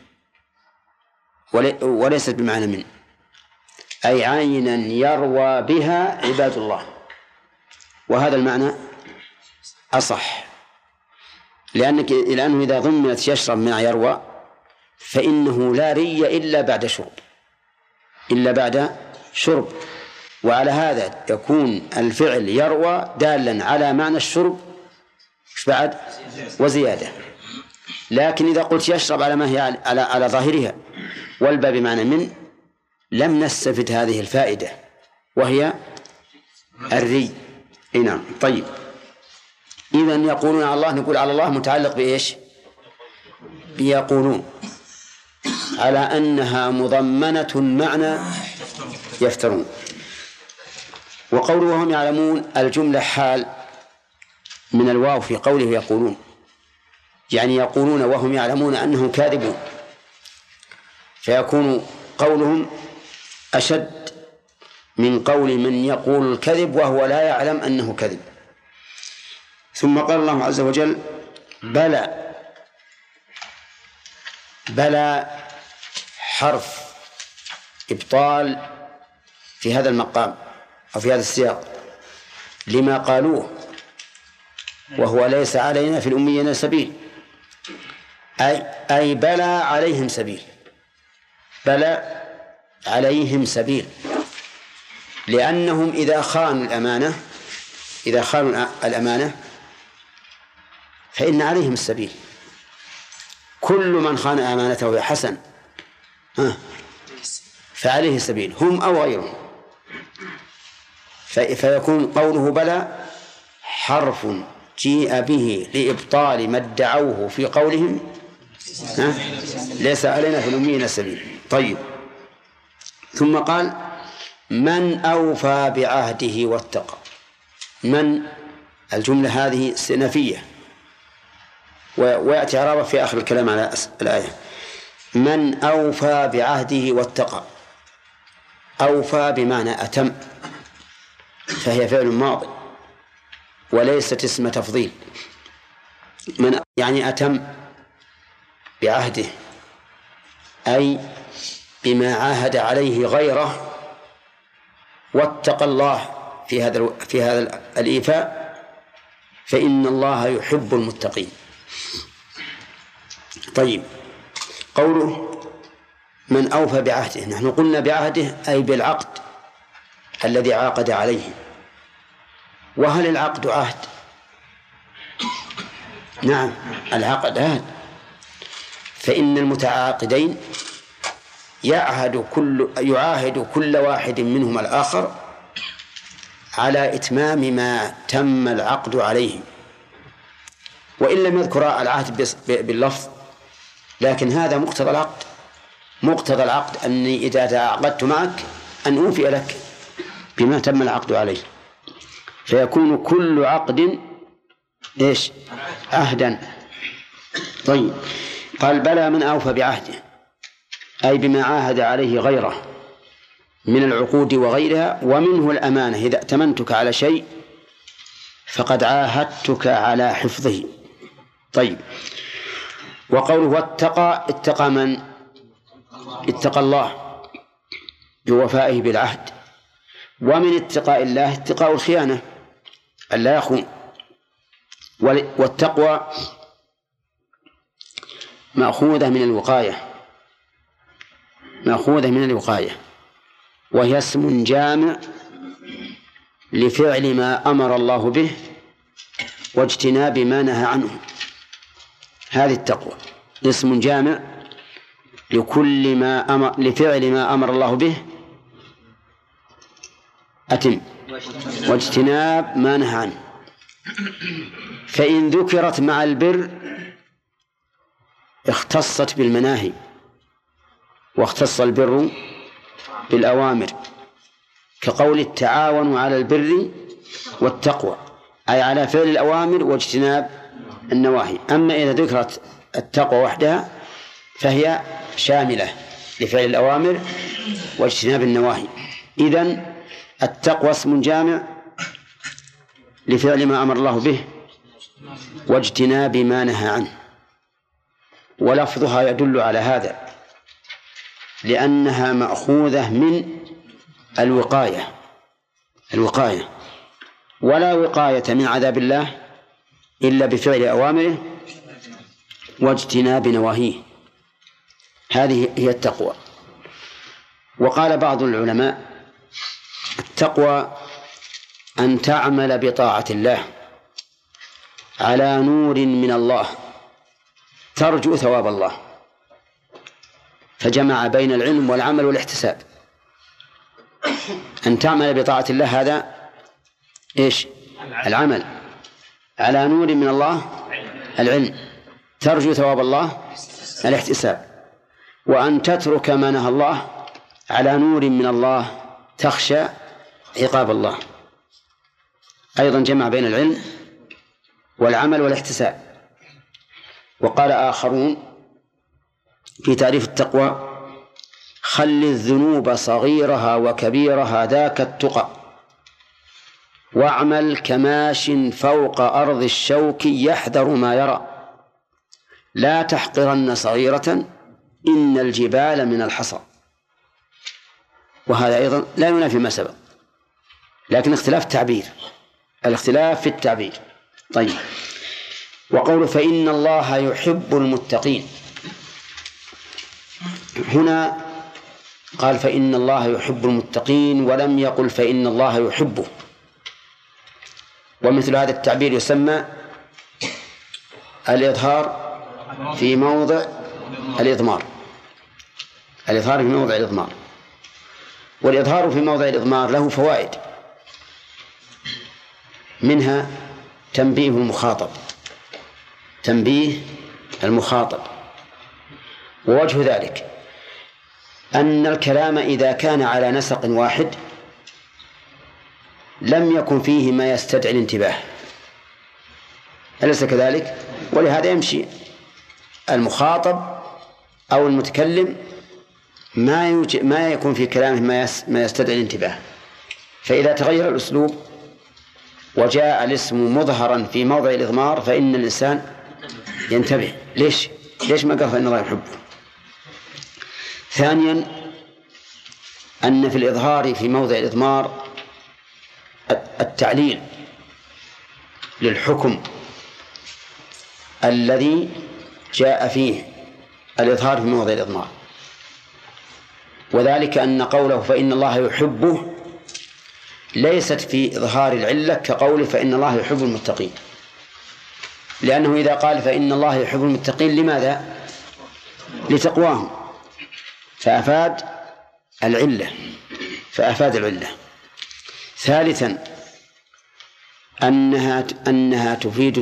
وليست بمعنى من، أي عينا يروى بها عباد الله. وهذا المعنى أصح، لأنه إذا ضمنت يشرب مع يروى فإنه لا ري إلا بعد شرب، وعلى هذا يكون الفعل يروى دالا على معنى الشرب بعد وزيادة. لكن إذا قلت يشرب على ما هي على ظاهرها والباء بمعنى من، لم نستفد هذه الفائدة وهي الري. نعم. طيب إذن يقولون على الله، نقول على الله متعلق بإيش؟ بيقولون، على أنها مضمنة معنى يفترون. وقوله وهم يعلمون الجملة حال من الواو في قوله يقولون، يعني يقولون وهم يعلمون أنهم كاذبون، فيكون قولهم أشد من قول من يقول الكذب وهو لا يعلم أنه كذب. ثم قال الله عز وجل بلى. بلى حرف إبطال في هذا المقام أو في هذا السياق لما قالوه، وهو ليس علينا في الأميين سبيل، أي بلى عليهم سبيل، بلى عليهم سبيل، لأنهم إذا خانوا الأمانة فإن عليهم السبيل. كل من خان أمانته يا حسن فعليه السبيل، هم أو غيرهم. فيكون قوله بلى حرف جيء به لإبطال ما ادعوه في قولهم ليس علينا في الأميين سبيل. طيب، ثم قال من أوفى بعهده واتقى. من الجملة هذه استئنافية، ويأتي إعرابها في آخر الكلام على الآية. من أوفى بعهده واتقى. أوفى بمعنى أتم، فهي فعل ماضي وليست اسم تفضيل. من يعني أتم بعهده، أي بما عاهد عليه غيره، واتقى الله في هذا الإيفاء، فإن الله يحب المتقين. طيب، قوله من أوفى بعهده، نحن قلنا بعهده أي بالعقد الذي عاقد عليه. وهل العقد عهد؟ نعم، العقد عهد، فإن المتعاقدين يعاهد كل واحد منهما الآخر على إتمام ما تم العقد عليه، وإن لم يذكر العهد باللفظ، لكن هذا مقتضى العقد. مقتضى العقد أني إذا تعاقدت معك أن أوفي لك بما تم العقد عليه، فيكون كل عقد إيش؟ عهدا. طيب، قال بلى من أوفى بعهده، أي بما عاهد عليه غيره من العقود وغيرها، ومنه الأمانة. إذا ائتمنتك على شيء فقد عاهدتك على حفظه. طيب، وقوله واتقى، اتقى من؟ اتقى الله بوفائه بالعهد. ومن اتقاء الله اتقاء الخيانة، ألا يخون. والتقوى مأخوذة من الوقاية، وهي اسم جامع لفعل ما أمر الله به واجتناب ما نهى عنه. هذه التقوى اسم جامع لفعل ما أمر الله به واجتناب ما نهى عنه. فإن ذكرت مع البر اختصت بالمناهي، واختص البر بالأوامر، كقول التعاونوا على البر والتقوى، أي على فعل الأوامر واجتناب النواهي. أما إذا ذكرت التقوى وحدها فهي شاملة لفعل الأوامر واجتناب النواهي. إذن التقوى اسم جامع لفعل ما أمر الله به واجتناب ما نهى عنه، ولفظها يدل على هذا، لأنها مأخوذة من الوقاية، ولا وقاية من عذاب الله إلا بفعل أوامره واجتناب نواهيه. هذه هي التقوى. وقال بعض العلماء التقوى أن تعمل بطاعة الله على نور من الله ترجو ثواب الله، فجمع بين العلم والعمل والاحتساب. أن تعمل بطاعة الله هذا إيش؟ العمل. على نور من الله العلم، ترجو ثواب الله الاحتساب. وأن تترك ما نهى الله على نور من الله تخشى عقاب الله. أيضا جمع بين العلم والعمل والاحتساب. وقال آخرون في تعريف التقوى: خل الذنوب صغيرها وكبيرها ذاك التقى، واعمل كماش فوق أرض الشوك يحذر ما يرى، لا تحقرن صغيرة إن الجبال من الحصى. وهذا أيضا لا ينافي ما سبق، لكن اختلاف تعبير، الاختلاف في التعبير. طيب، وقول فإن الله يحب المتقين، هنا قال فإن الله يحب المتقين ولم يقل فإن الله يحبه. ومثل هذا التعبير يسمى الإظهار في موضع الإضمار. الإظهار في موضع الإضمار. والإظهار في موضع الإضمار له فوائد، منها تنبيه المخاطب ووجه ذلك أن الكلام إذا كان على نسق واحد لم يكن فيه ما يستدعي الانتباه، أليس كذلك؟ ولهذا يمشي المخاطب أو المتكلم ما يكون في كلامه ما يستدعي الانتباه. فإذا تغير الأسلوب وجاء الاسم مظهرا في موضع الإضمار فإن الإنسان ينتبه. ليش ما قال فإن الله يحبه؟ ثانيا أن في الإظهار في موضع الإضمار التعليل للحكم الذي جاء فيه الإظهار في موضع الإضمار، وذلك أن قوله فإن الله يحبه ليست في إظهار العلة كقوله فإن الله يحب المتقين، لأنه إذا قال فإن الله يحب المتقين لماذا؟ لتقواهم، فأفاد العلة. ثالثا أنها تفيد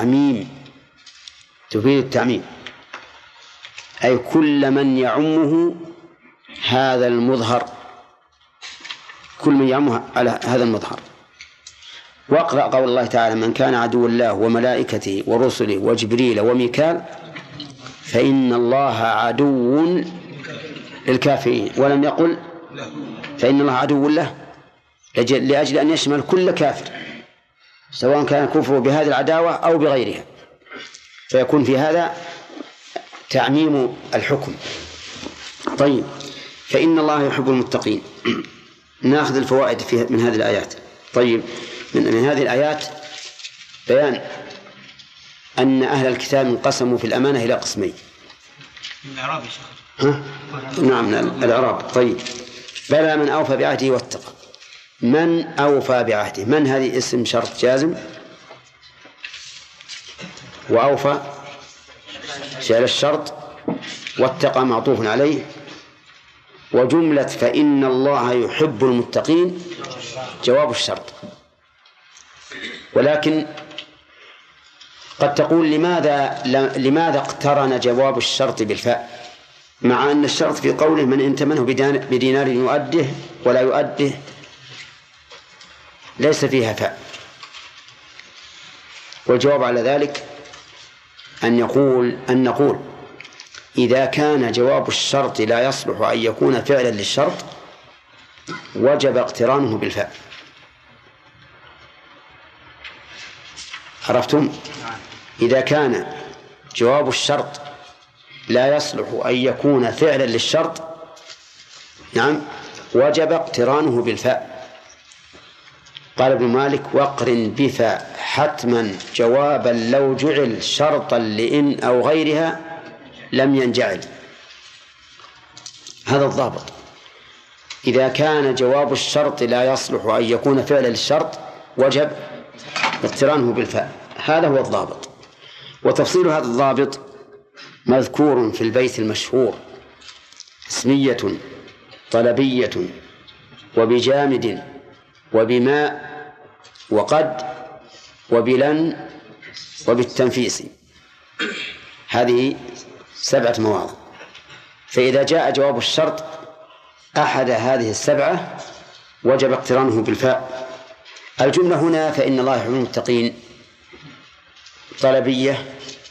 التعميم، أي كل من يعمه هذا المظهر، كل من يعمه على هذا المظهر. واقرأ قول الله تعالى من كان عدو الله وملائكته ورسله وجبريل وميكال فإن الله عدو للكافرين، ولم يقل فإن الله عدو له، لأجل أن يشمل كل كافر سواء كان كفره بهذه العداوة أو بغيرها، فيكون في هذا تعميم الحكم. طيب، فإن الله يحب المتقين. نأخذ الفوائد من هذه الآيات. طيب، من هذه الآيات بيان أن أهل الكتاب انقسموا في الأمانة إلى قسمين. الإعراب يا شيخ. نعم، الإعراب. طيب، بلى من أوفى بعهده واتقى. من أوفى بعهده، من هذه اسم شرط جازم، وأوفى فعل الشرط، واتقى معطوف عليه، وجملة فإن الله يحب المتقين جواب الشرط. ولكن قد تقول لماذا اقترن جواب الشرط بالفاء مع أن الشرط في قوله من ائتمنه بدينار يؤده ولا يؤده ليس فيها فاء؟ والجواب على ذلك أن نقول إذا كان جواب الشرط لا يصلح أن يكون فعلا للشرط وجب اقترانه بالفاء. عرفتم؟ إذا كان جواب الشرط لا يصلح أن يكون فعلا للشرط، نعم، وجب اقترانه بالفاء. قال ابن مالك واقرن بفاء حتما جوابا لو جعل شرطا لإن أو غيرها لم ينجعل. هذا الضابط. إذا كان جواب الشرط لا يصلح أن يكون فعلا للشرط وجب اقترانه بالفاء. هذا هو الضابط. وتفصيل هذا الضابط مذكور في البيت المشهور: اسمية طلبية وبجامد وبماء وقد وبلن وبالتنفيس. هذه 7 مواضع. فإذا جاء جواب الشرط أحد هذه 7 وجب اقترانه بالفاء. الجملة هنا فإن الله يحب المتقين طلبية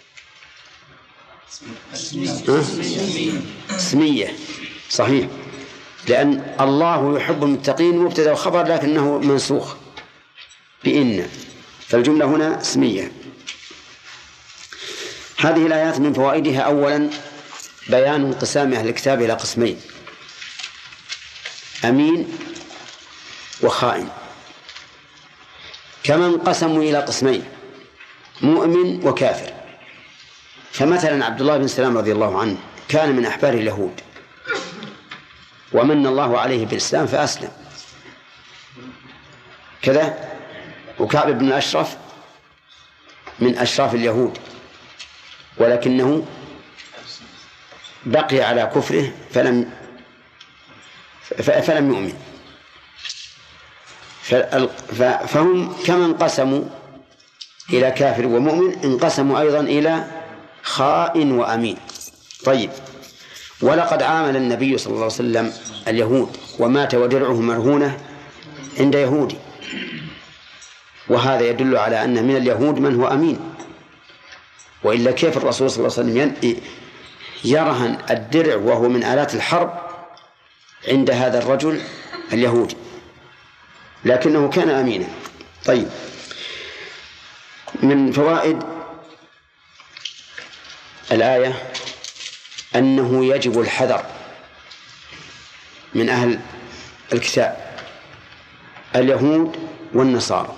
اسمية، صحيح، لأن الله يحب المتقين مبتدأ وخبر لكنه منسوخ بإن، فالجملة هنا اسمية. هذه الآيات من فوائدها أولا بيان انقسام أهل الكتاب إلى قسمين: أمين وخائن. كما انقسموا إلى قسمين: مؤمن وكافر. فمثلا عبد الله بن سلام رضي الله عنه كان من أحبار اليهود ومن الله عليه بالإسلام فأسلم كذا، وكعب بن الأشرف من أشراف اليهود ولكنه بقي على كفره فلم يؤمن. فهم كما انقسموا إلى كافر ومؤمن انقسموا أيضا إلى خائن وأمين. طيب، ولقد عامل النبي صلى الله عليه وسلم اليهود ومات ودرعه مرهونة عند يهودي، وهذا يدل على أن من اليهود من هو أمين، وإلا كيف الرسول صلى الله عليه وسلم يرهن الدرع وهو من آلات الحرب عند هذا الرجل اليهودي؟ لكنه كان أمينا. طيب، من فوائد الآية أنه يجب الحذر من أهل الكتاب اليهود والنصارى،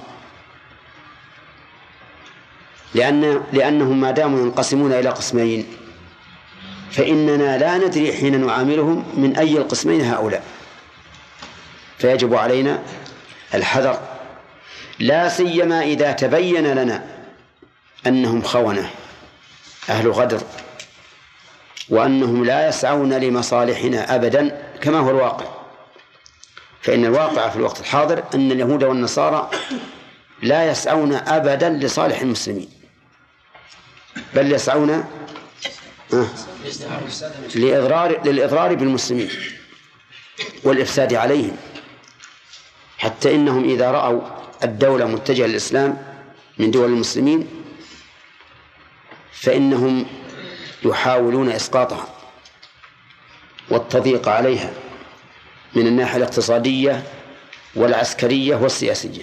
لأنهم ما داموا ينقسمون إلى قسمين فإننا لا ندري حين نعاملهم من أي القسمين هؤلاء، فيجب علينا الحذر، لا سيما إذا تبين لنا أنهم خونة أهل غدر، وأنهم لا يسعون لمصالحنا أبدا كما هو الواقع. فإن الواقع في الوقت الحاضر أن اليهود والنصارى لا يسعون أبدا لصالح المسلمين، بل يسعون للإضرار بالمسلمين والإفساد عليهم، حتى إنهم إذا رأوا الدولة متجهة للإسلام من دول المسلمين فإنهم يحاولون إسقاطها والتضييق عليها من الناحية الاقتصادية والعسكرية والسياسية،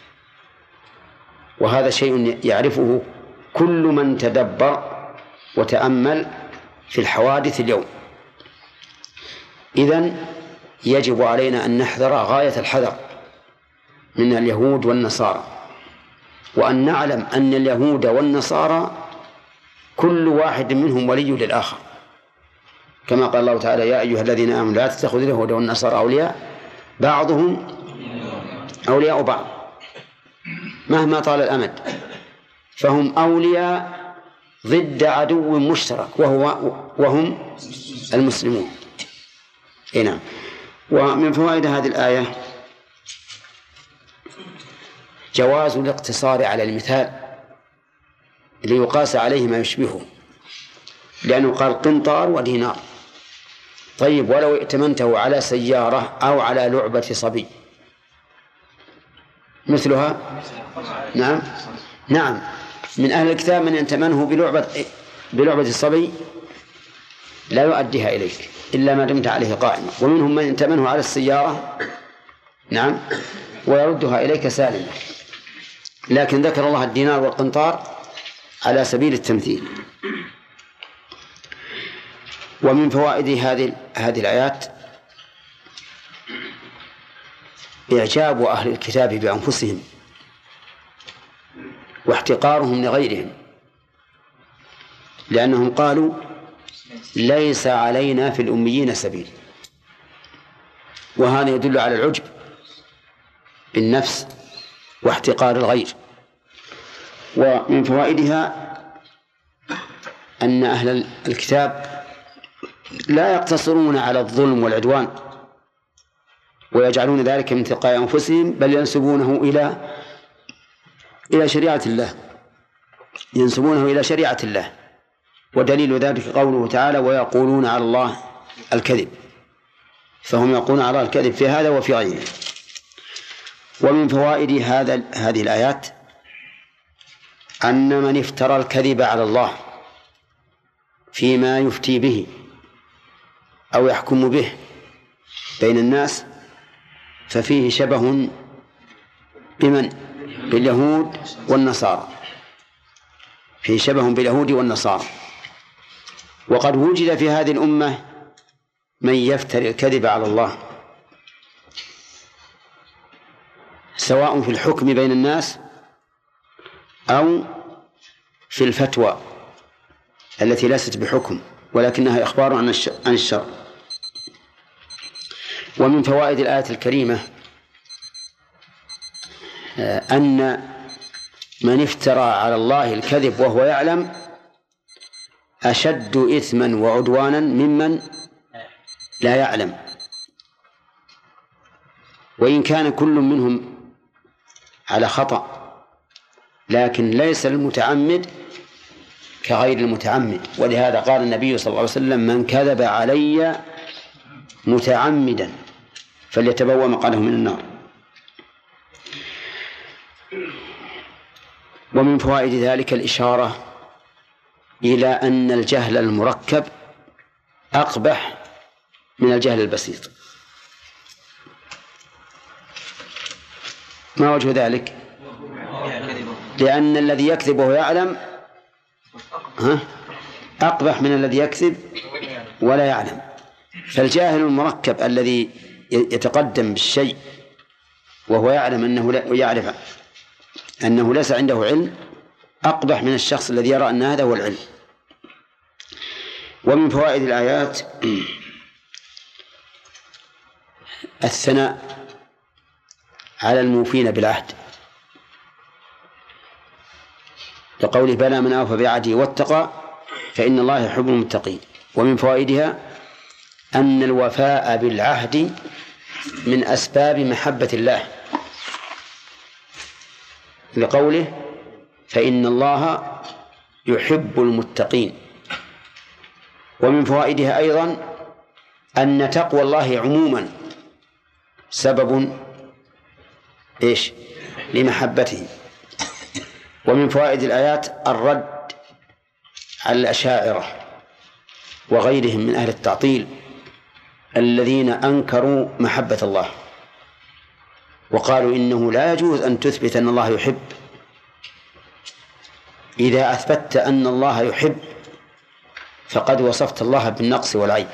وهذا شيء يعرفه كل من تدبر وتأمل في الحوادث اليوم. إذن يجب علينا أن نحذر غاية الحذر من اليهود والنصارى، وأن نعلم أن اليهود والنصارى كل واحد منهم ولي للآخر، كما قال الله تعالى: يا أيها الذين آمنوا لا تتخذوا اليهود والنصارى أولياء بعضهم أولياء بعض مهما طال الأمد، فهم أولياء ضد عدو مشترك وهم المسلمون. نعم. ومن فوائد هذه الآية جواز الاقتصار على المثال ليقاس عليه ما يشبهه، لأنه قال قنطار ودينار. طيب، ولو ائتمنته على سيارة أو على لعبة صبي مثلها؟ نعم. من أهل الكتاب من يأتمنه بلعبة الصبي لا يؤديها إليك إلا ما دمت عليه قائما، ومنهم من يأتمنه على السيارة ويردها إليك سالما، لكن ذكر الله الدينار والقنطار على سبيل التمثيل. ومن فوائد هذه الآيات إعجاب أهل الكتاب بأنفسهم واحتقارهم لغيرهم، لأنهم قالوا: ليس علينا في الأميين سبيل، وهذا يدل على العجب بالنفس واحتقار الغير. ومن فوائدها أن أهل الكتاب لا يقتصرون على الظلم والعدوان ويجعلون ذلك من تلقاء أنفسهم، بل ينسبونه إلى شريعة الله، ودليل ذلك قوله تعالى: ويقولون على الله الكذب، فهم يقولون على الله الكذب في هذا وفي غيره. ومن فوائد هذه الآيات أن من افترى الكذب على الله فيما يفتي به أو يحكم به بين الناس ففيه شبه باليهود والنصارى، فيه شبه باليهود والنصارى. وقد وجد في هذه الأمة من يفتري الكذب على الله، سواء في الحكم بين الناس أو في الفتوى التي ليست بحكم ولكنها إخبار عن الشر. ومن فوائد الآية الكريمة أن من افترى على الله الكذب وهو يعلم أشد إثما وعدوانا ممن لا يعلم، وإن كان كل منهم على خطأ، لكن ليس المتعمد كغير المتعمد. ولهذا قال النبي صلى الله عليه وسلم: من كذب علي متعمدا فليتبوأ مقعده من النار. ومن فوائد ذلك الإشارة إلى أن الجهل المركب أقبح من الجهل البسيط. ما وجه ذلك؟ لأن الذي يكذب وهو يعلم أقبح من الذي يكذب ولا يعلم. فالجاهل المركب الذي يتقدم بالشيء وهو يعلم أنه ليس عنده علم أقبح من الشخص الذي يرى أن هذا هو العلم. ومن فوائد الآيات الثناء على الموفين بالعهد، لقوله: بلى من أوفى بعهده واتقى فإن الله يحب المتقين. ومن فوائدها أن الوفاء بالعهد من أسباب محبة الله، لقوله: فإن الله يحب المتقين. ومن فوائدها أيضا أن تقوى الله عموما سبب لمحبته. ومن فوائد الآيات الرد على الأشاعرة وغيرهم من أهل التعطيل الذين أنكروا محبة الله وقالوا إنه لا يجوز أن تثبت أن الله يحب. إذا أثبتت أن الله يحب فقد وصفت الله بالنقص والعيب،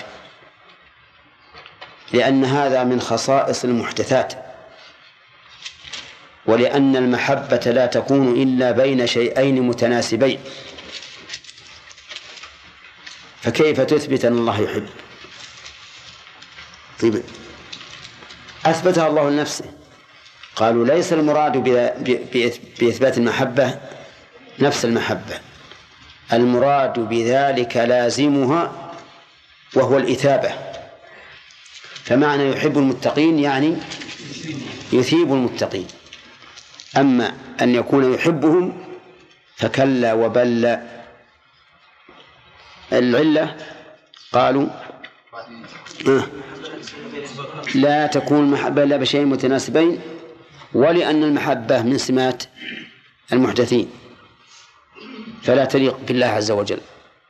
لأن هذا من خصائص المحدثات، ولأن المحبة لا تكون إلا بين شيئين متناسبين، فكيف تثبت أن الله يحب؟ طيب، أثبتها الله لنفسه. قالوا: ليس المراد بإثبات المحبة نفس المحبة، المراد بذلك لازمها وهو الإثابة. فمعنى يحب المتقين يعني يثيب المتقين. أما أن يكون يحبهم فكلا وبل. العلة قالوا لا تكون المحبة إلا بشيء متناسبين، ولأن المحبة من سمات المحدثين فلا تليق بالله عز وجل.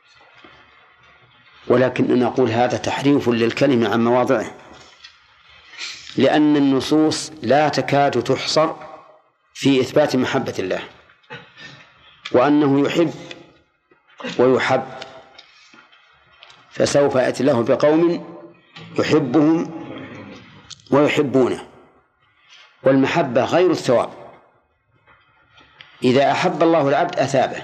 ولكن نقول هذا تحريف للكلمة عن مواضعه، لأن النصوص لا تكاد تحصر في إثبات محبة الله، وأنه يحب ويحب. فسوف يأتي الله بقوم يحبهم ويحبونه، والمحبة غير الثواب. إذا أحب الله العبد أثابه،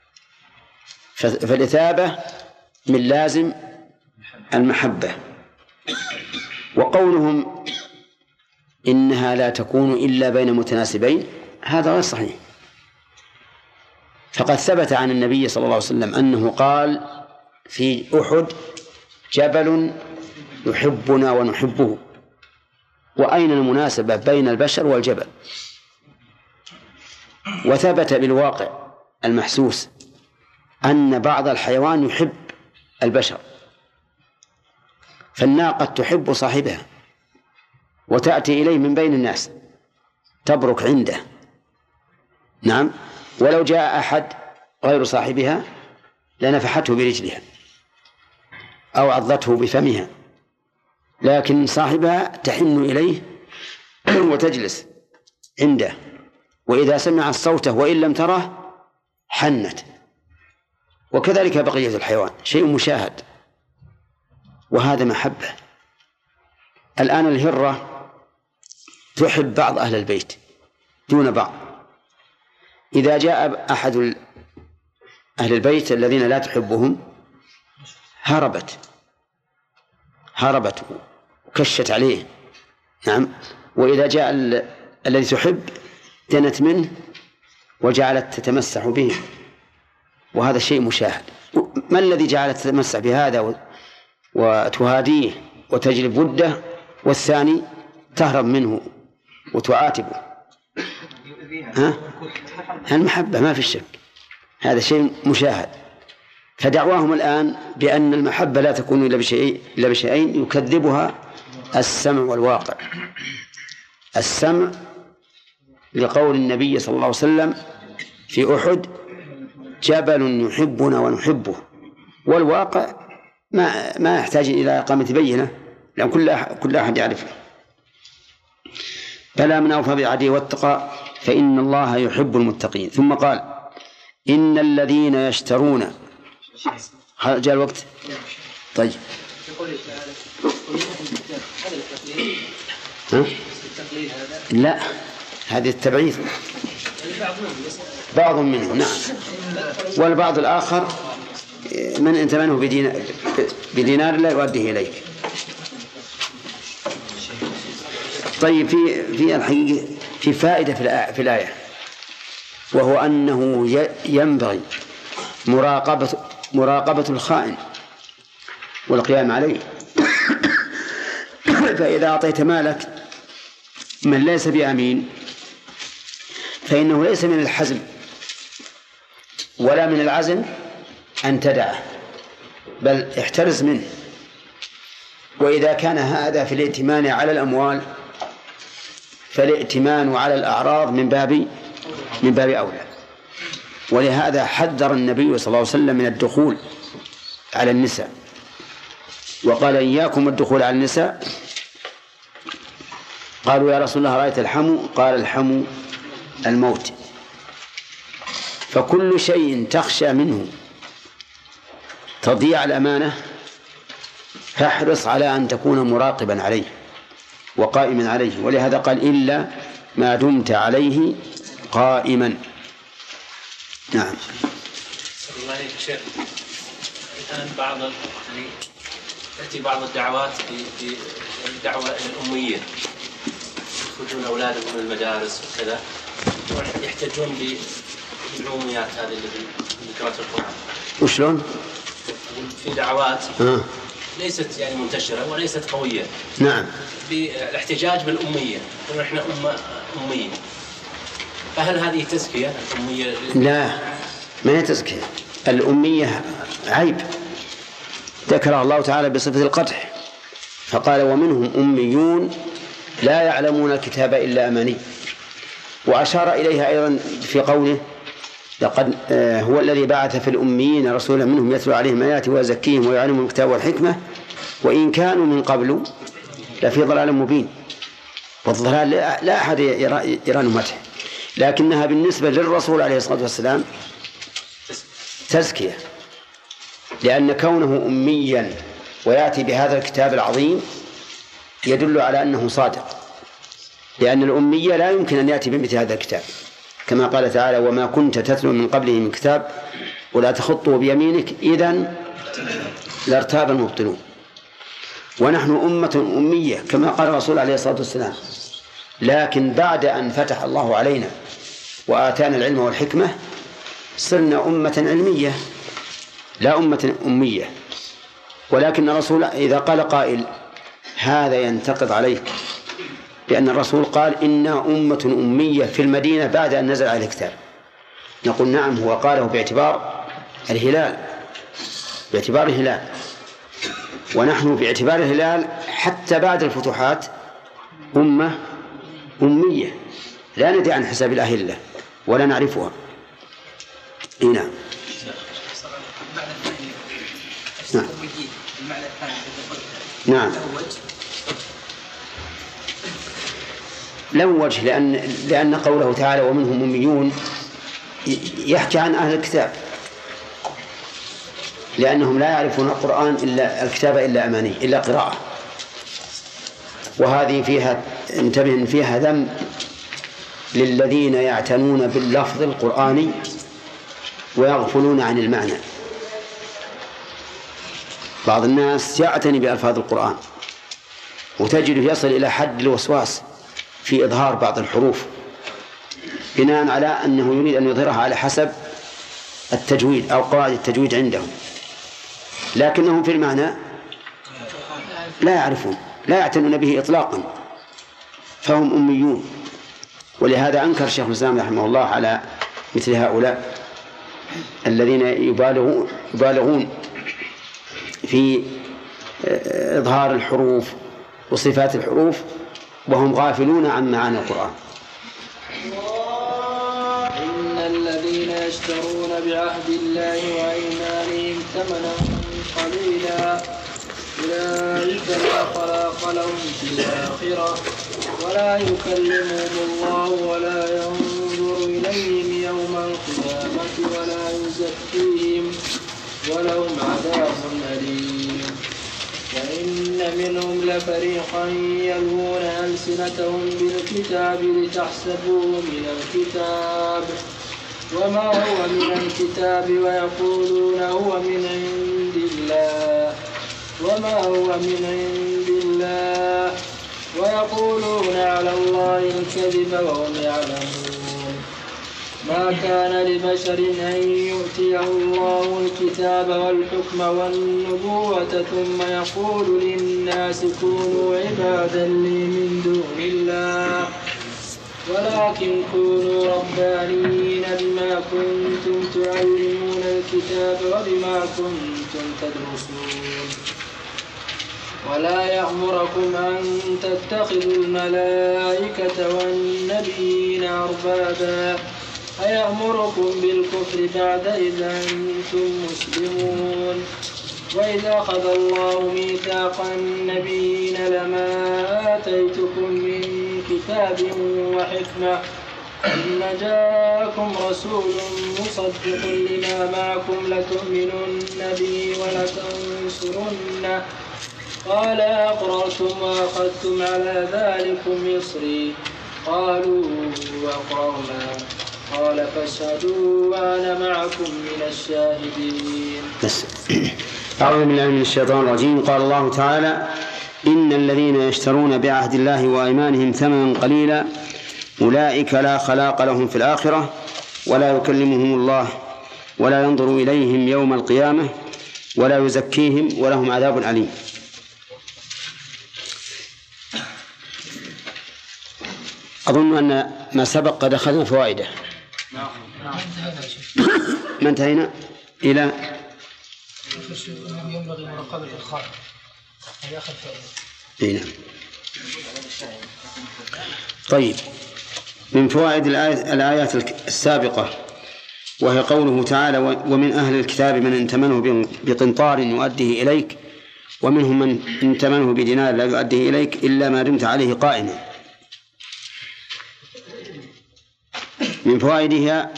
فالإثابة من لازم المحبة. وقولهم إنها لا تكون إلا بين متناسبين هذا غير صحيح. فقد ثبت عن النبي صلى الله عليه وسلم أنه قال في أحد: جبل يحبنا ونحبه. وأين المناسبة بين البشر والجبل؟ وثبت بالواقع المحسوس أن بعض الحيوان يحب البشر، فالناقة تحب صاحبها وتأتي إليه من بين الناس تبرك عنده. نعم، ولو جاء أحد غير صاحبها لنفحته برجلها أو عضته بفمها، لكن صاحبها تحن إليه وتجلس عنده، وإذا سمعت صوته وإن لم تره حنت. وكذلك بقية الحيوان، شيء مشاهد، وهذا محبة. الآن الهرة تحب بعض أهل البيت دون بعض. إذا جاء أحد أهل البيت الذين لا تحبهم هربت وكشت عليه. نعم. وإذا جاء الذي تحب دنت منه وجعلت تتمسح به، وهذا شيء مشاهد. ما الذي جعلت تتمسح بهذا وتهاديه وتجلب وده، والثاني تهرب منه وتعاتبه؟ المحبة ما في الشك، هذا شيء مشاهد. فدعواهم الآن بأن المحبة لا تكون إلا بشيئين يكذبها السمع والواقع. السمع لقول النبي صلى الله عليه وسلم في أحد: جبل يحبنا ونحبه. والواقع ما يحتاج إلى إقامة بينة، لأن كل أحد يعرفه. بلى من أوفى بعهده واتقى فإن الله يحب المتقين. ثم قال: إن الذين يشترون. جاء الوقت. طيب. لا، هذه التبعيث بعض منهم، نعم، والبعض الآخر من أنت منه بدينار لا يؤديه إليك. طيب، في الحقيقة في فائدة في الآية، وهو أنه ينبغي مراقبة الخائن والقيام عليه. فإذا أعطيت مالك من ليس بأمين فإنه ليس من الحزم ولا من العزم أن تدعه، بل احترز منه. وإذا كان هذا في الائتمان على الأموال فالائتمان على الأعراض من باب أولى. ولهذا حذر النبي صلى الله عليه وسلم من الدخول على النساء، وقال: إياكم الدخول على النساء. قالوا: يا رسول الله رأيت الحمو؟ قال: الحمو الموت. فكل شيء تخشى منه تضيع الأمانة فاحرص على أن تكون مراقبا عليه وقائما عليه. ولهذا قال: إلا ما دمت عليه قائما. نعم. الله عليك شيخ، الآن تأتي بعض الدعوات في الدعوة الأمية، يخرجون أولادهم من المدارس وكذا يحتاجون بالعموميات هذه اللي بقراءة القرآن. وشلون؟ في دعوات ليست يعني منتشرة وليست قوية. نعم. بالاحتجاج بالأمية، نحن أمية، فهل هذه تزكية الأمية؟ لا، ما هي تزكية. الأمية عيب ذكر الله تعالى بصفة القدح، فقال: ومنهم أميون لا يعلمون الكتاب إلا أماني. وأشار إليها أيضا في قوله: لقد هو الذي بعث في الأميين رسولا منهم يتلو عليهم آياته ويزكيهم ويعلمهم الكتاب والحكمة وإن كانوا من قبل لفي ضلال مبين. والضلال لا أحد يرى مدح، لكنها بالنسبة للرسول عليه الصلاة والسلام تزكية، لأن كونه أميا ويأتي بهذا الكتاب العظيم يدل على أنه صادق، لأن الأمية لا يمكن أن يأتي بمثل هذا الكتاب، كما قال تعالى: وما كنت تتلو من قبله من كتاب ولا تخطه بيمينك إذن لارتاب المبطلون. ونحن أمة أمية كما قال الرسول عليه الصلاة والسلام، لكن بعد أن فتح الله علينا وآتانا العلم والحكمة صرنا أمة علمية لا أمة أمية. ولكن الرسول إذا قال قائل هذا ينتقد عليه، لأن الرسول قال: إنا أمة أمية في المدينة بعد أن نزل عليه الكتاب، نقول: نعم، هو قاله باعتبار الهلال، ونحن باعتبار الهلال حتى بعد الفتوحات أمة أمية لا ندري عن حساب الأهلة ولا نعرفها. نعم. نعم. له وجه، لأن قوله تعالى: ومنهم أميون، يحكي عن أهل الكتاب، لأنهم لا يعرفون القرآن إلا الكتاب إلا أماني إلا قراءة. وهذه فيها انتبه فيها ذم للذين يعتنون باللفظ القرآني ويغفلون عن المعنى. بعض الناس يعتني بألفاظ القرآن وتجده يصل إلى حد الوسواس في إظهار بعض الحروف بناء على أنه يريد أن يظهرها على حسب التجويد أو قواعد التجويد عندهم، لكنهم في المعنى لا يعرفون، لا يعتنون به إطلاقا، فهم أميون. ولهذا أنكر الشيخ الإسلام رحمه الله على مثل هؤلاء، الذين يبالغون في إظهار الحروف وصفات الحروف وهم غافلون عن معاني القرآن. إن الذين يشترون بعهد الله وأيمانهم ثمنا قليلا أولئك لا خلاق لهم في الآخرة ولا يكلمهم الله ولا ينظر إليهم يوم القيامة ولا يزكيهم ولهم عذاب أليم. وإن منهم لفريقا يلوون ألسنتهم بالكتاب لتحسبوه من الكتاب وما هو من الكتاب ويقولون هو من عند الله وما هو من عند الله ويقولون على الله الكذب وهم يعلمون. ما كان لبشر أن يؤتيه الله الكتاب والحكم والنبوة ثم يقول للناس كونوا عبادا لي من دون الله ولكن كونوا ربانيين بما كنتم تعلمون الكتاب وبما كنتم تدرسون. ولا يأمركم أن تتخذوا الملائكة والنبيين أربابا أيأمركم بالكفر بعد إذ أنتم مسلمون. وإذا أخذ الله ميثاق النبيين لما آتيتكم من كتاب وحكمة ثم جاءكم رسول مصدق لما معكم لتؤمنن به ولتنصرنه قال أقررتم وأخذتم على ذلكم إصري قالوا أقررنا قال فاشهدوا وأنا معكم من الشاهدين. أعوذ بالله من الشيطان الرجيم. قال الله تعالى إن الذين يشترون بعهد الله وأيمانهم ثمنا قليلا أولئك لا خلاق لهم في الآخرة ولا يكلمهم الله ولا ينظر إليهم يوم القيامة ولا يزكيهم ولهم عذاب أليم. أظن أن ما سبق قد أخذنا فوائده. ما انتهينا إلى ينبغي مراقبة الخالق هذا أخذ فائدة. طيب من فوائد الآيات السابقة وهي قوله تعالى ومن أهل الكتاب من إن تمنه بقنطار يؤديه إليك ومنهم من إن تمنه بدينار لا يؤديه إليك إلا ما دمت عليه قائما. من فوائدها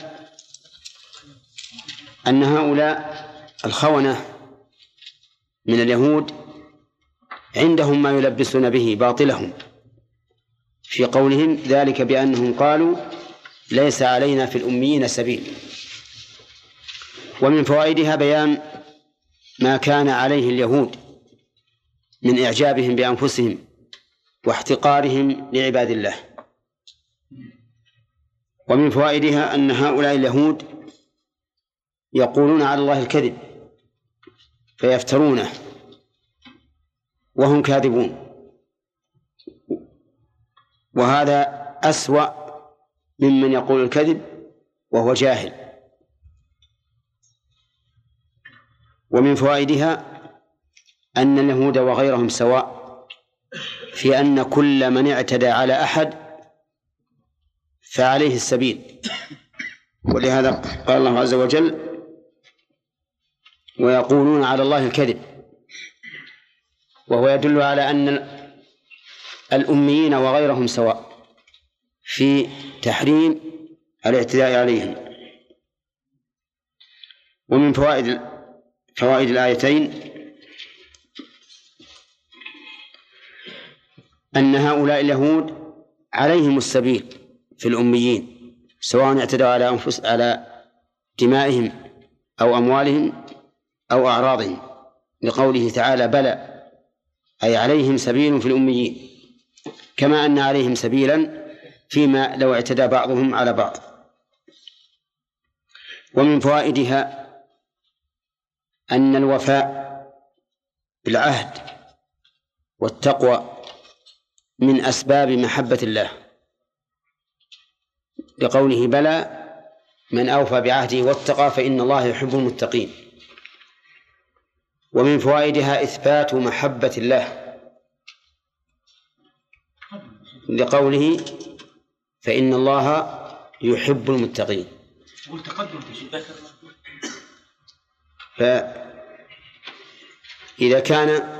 أن هؤلاء الخونة من اليهود عندهم ما يلبسون به باطلهم في قولهم ذلك بأنهم قالوا ليس علينا في الأميين سبيل. ومن فوائدها بيان ما كان عليه اليهود من إعجابهم بأنفسهم واحتقارهم لعباد الله. ومن فوائدها أن هؤلاء اليهود يقولون على الله الكذب فيفترونه وهم كاذبون، وهذا أسوأ ممن يقول الكذب وهو جاهل. ومن فوائدها أن اليهود وغيرهم سواء في أن كل من اعتدى على أحد فعليه السبيل. ولهذا قال الله عز وجل ويقولون على الله الكذب، وهو يدل على أن الأميين وغيرهم سواء في تحريم الاعتداء عليهم. ومن فوائد الآيتين أن هؤلاء اليهود عليهم السبيل في الأميين سواء اعتدوا على دمائهم أو أموالهم أو أعراضهم، لقوله تعالى بلى أي عليهم سبيل في الأميين، كما أن عليهم سبيلا فيما لو اعتدى بعضهم على بعض. ومن فوائدها أن الوفاء بالعهد والتقوى من أسباب محبة الله، لقوله بلى من أوفى بعهده واتقى فإن الله يحب المتقين. ومن فوائدها إثبات محبة الله لقوله فإن الله يحب المتقين. فإذا كان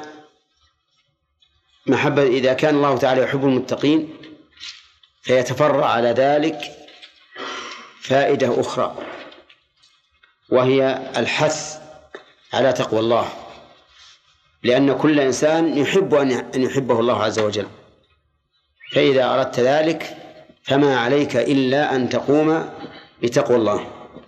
إذا كان الله تعالى يحب المتقين فيتفرع على ذلك فائدة أخرى، وهي الحث على تقوى الله، لأن كل إنسان يحب أن يحبه الله عز وجل، فإذا أردت ذلك فما عليك إلا أن تقوم بتقوى الله.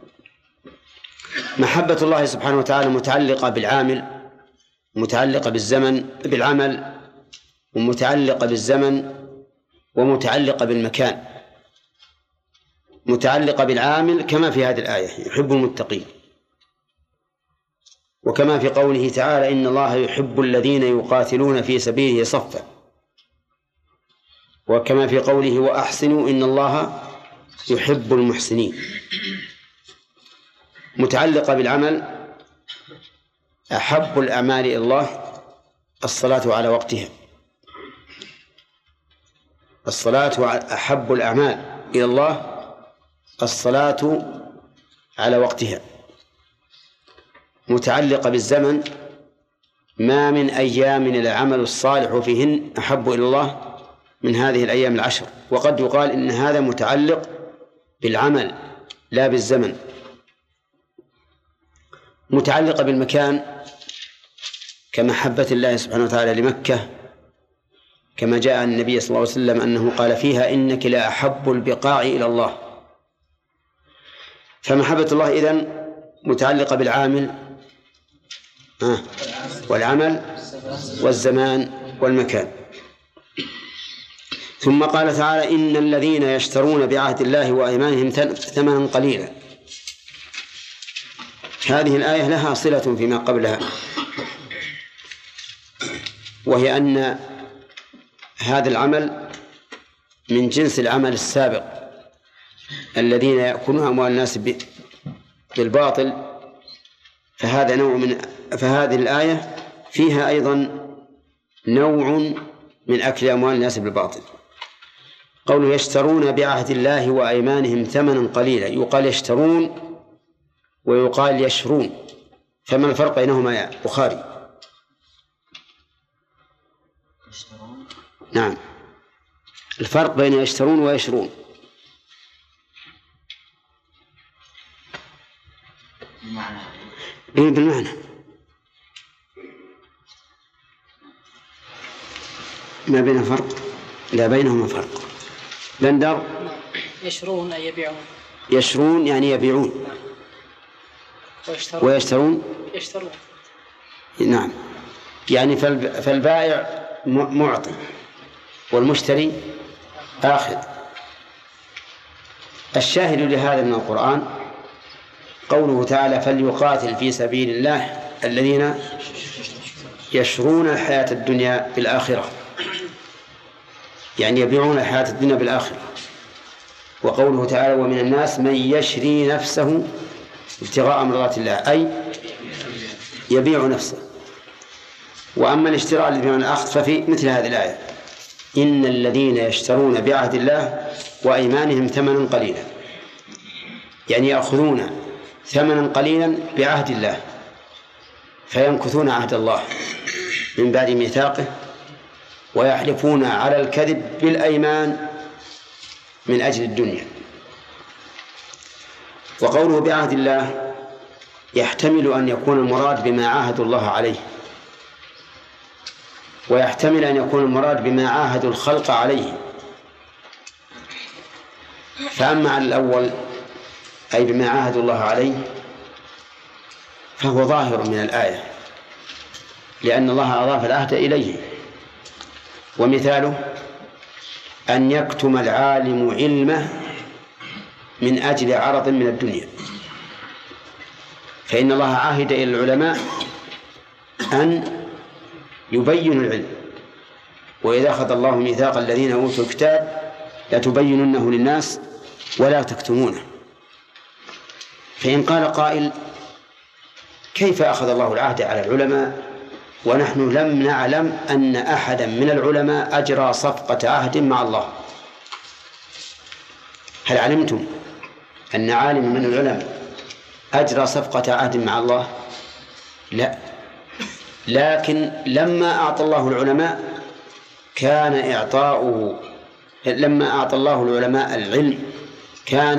محبة الله سبحانه وتعالى متعلقة بالعامل، متعلقة بالعمل، ومتعلقة بالزمن، ومتعلقة بالمكان. متعلقة بالعامل كما في هذه الآية يحب المتقين، وكما في قوله تعالى إن الله يحب الذين يقاتلون في سبيله صفا، وكما في قوله وأحسنوا إن الله يحب المحسنين. متعلقة بالعمل أحب الأعمال إلى الله الصلاة على وقتها، أحب الأعمال إلى الله الصلاة على وقتها. متعلقة بالزمن ما من أيام العمل الصالح فيهن أحب إلى الله من هذه الأيام العشر، وقد يقال إن هذا متعلق بالعمل لا بالزمن. متعلقة بالمكان كمحبة الله سبحانه وتعالى لمكة، كما جاء النبي صلى الله عليه وسلم أنه قال فيها إنك لا أحب البقاع إلى الله. فمحبة الله إذن متعلقة بالعامل والعمل والزمان والمكان. ثم قال تعالى إن الذين يشترون بعهد الله وأيمانهم ثمنا قليلا. هذه الآية لها صلة فيما قبلها، وهي أن هذا العمل من جنس العمل السابق الذين يأكلون أموال الناس بالباطل، فهذه الآية فيها أيضا نوع من أكل أموال الناس بالباطل. قوله يشترون بعهد الله وأيمانهم ثمنا قليلا، يقال يشترون ويقال يشرون، فما الفرق بينهما يا بخاري؟ نعم، الفرق بين يشترون ويشرون. بالمعنى ما بين فرق؟ لا بينهما فرق. بندر يشرون أي يبيعون. يشرون يعني يبيعون، ويشترون يشترون. نعم، يعني فالبائع معطي والمشتري آخذ. الشاهد لهذا من القرآن قوله تعالى فليقاتل في سبيل الله الذين يشرون الحياة الدنيا بالآخرة، يعني يبيعون الحياة الدنيا بالآخرة. وقوله تعالى ومن الناس من يشري نفسه ابتغاء مرضات الله، أي يبيع نفسه. وأما الاشتراء الذي بمعنى الأخذ ففي مثل هذه الآية إن الذين يشترون بعهد الله وأيمانهم ثمنا قليلا، يعني يأخذون ثمنا قليلا بعهد الله فينكثون عهد الله من بعد ميثاقه، ويحلفون على الكذب بالأيمان من أجل الدنيا. وقوله بعهد الله يحتمل أن يكون المراد بما عاهدوا الله عليه، ويحتمل أن يكون المراد بما عاهدوا الخلق عليه. فأما على الأول أي بما عاهدوا الله عليه فهو ظاهر من الآية، لأن الله أضاف العهد إليه. ومثاله أن يكتم العالم علمه من أجل عرض من الدنيا، فإن الله عاهد إلى العلماء أن يبينوا العلم، وإذا أخذ الله ميثاق الذين أوتوا الكتاب لتبيننه للناس ولا تكتمونه. فإن قال قائل كيف أخذ الله العهد على العلماء ونحن لم نعلم أن أحدا من العلماء أجرى صفقة عهد مع الله؟ هل علمتم أن عالم من العلماء أجرى صفقة عهد مع الله؟ لا، لكن لما أعطى الله العلماء لما أعطى الله العلماء العلم كان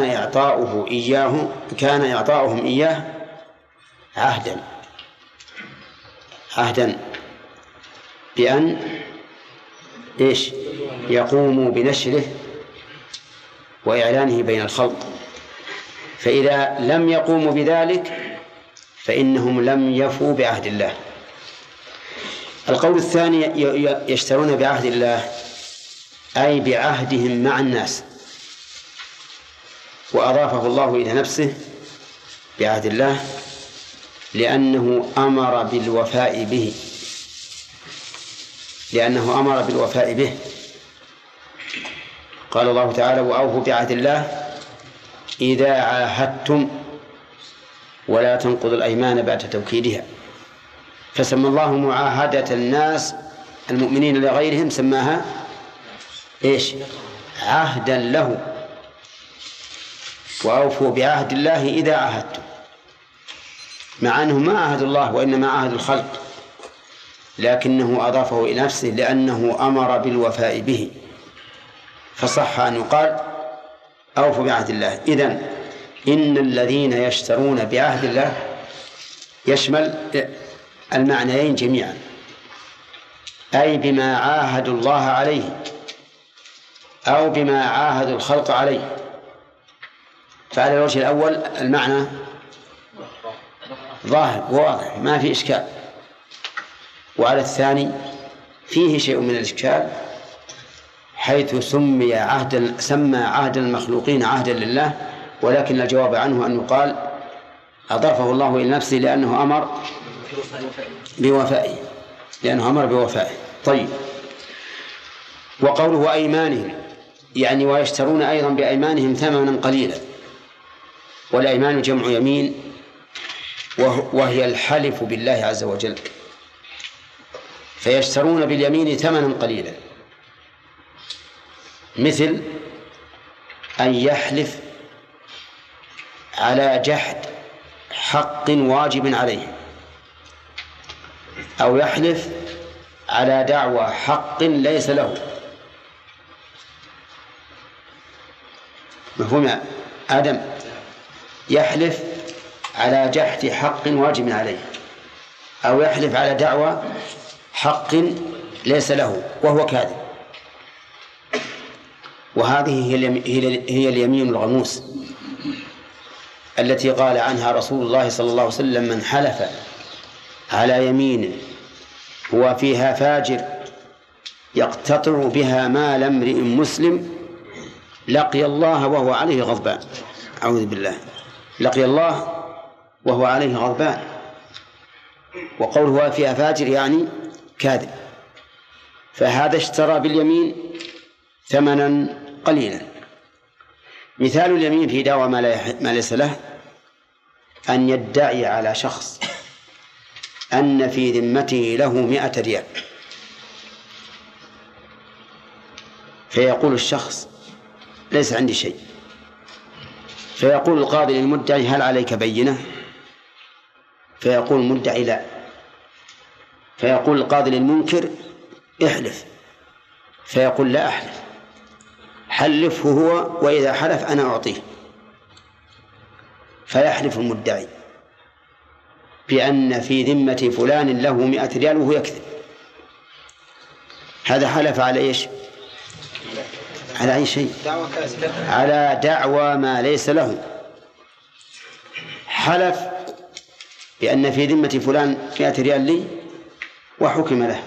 إعطاؤهم إياه عهدا بأن يقوموا بنشره وإعلانه بين الخلق، فإذا لم يقوموا بذلك فإنهم لم يفوا بعهد الله. القول الثاني يشترون بعهد الله أي بعهدهم مع الناس، وأضافه الله إلى نفسه بعهد الله لأنه أمر بالوفاء به. قال الله تعالى: وأوفوا بعهد الله إذا عاهدتم ولا تنقضوا الأيمان بعد توكيدها. فسمى الله معاهدة الناس المؤمنين لغيرهم سماها عهدا له. وأوفوا بعهد الله إذا عاهدتم، مع أنه ما عهد الله وإنما عهد الخلق، لكنه أضافه إلى نفسه لأنه أمر بالوفاء به، فصح أن يقال أوفوا بعهد الله. إذن إن الذين يشترون بعهد الله يشمل المعنيين جميعا، أي بما عاهدوا الله عليه أو بما عاهدوا الخلق عليه. فعلى الوجه الأول المعنى ظاهر وواضح ما في إشكال، وعلى الثاني فيه شيء من الإشكال، حيث سمى عهد المخلوقين عهدا لله، ولكن الجواب عنه أن يقال أضافه الله إلى نفسه لأنه أمر بوفائه. طيب، وقوله أيمانهم يعني ويشترون أيضا بأيمانهم ثمنا قليلا، والأيمان جمع يمين وهي الحلف بالله عز وجل، فيشترون باليمين ثمنا قليلا، مثل أن يحلف على جحد حق واجب عليه، أو يحلف على دعوى حق ليس له. مفهوم يا آدم؟ يحلف على جحد حق واجب عليه، أو يحلف على دعوى حق ليس له وهو كاذب. وهذه هي اليمين الغموس التي قال عنها رسول الله صلى الله عليه وسلم: من حلف على يمين هو فيها فاجر يقتطع بها مال امرئ مسلم لقي الله وهو عليه غضبان. أعوذ بالله، لقي الله وهو عليه غضبان. وقوله فيها فاجر يعني كاذب. فهذا اشترى باليمين ثمنا قليلا. مثال اليمين في دعوى ما ليس له أن يدعي على شخص أن في ذمته له 100 ريال، فيقول الشخص: ليس عندي شيء. فيقول القاضي للمدعي: هل عليك بينة؟ فيقول المدعي: لا. فيقول القاضي للمنكر: احلف. فيقول: لا أحلف، حلفه هو، وإذا حلف أنا أعطيه. فيحلف المدعي بأن في ذمة فلان له 100 ريال وهو يكذب. هذا حلف على إيش؟ على أي شيء؟ على دعوى ما ليس له. حلف بأن في ذمة فلان 100 ريال لي وحكم له.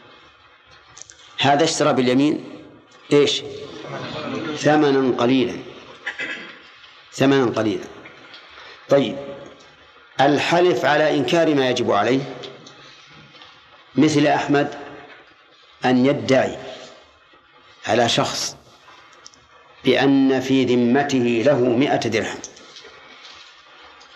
هذا اشترى باليمين إيش؟ ثمنا قليلا. طيب، الحلف على إنكار ما يجب عليه، مثل أحمد أن يدعي على شخص بأن في ذمته له 100 درهم،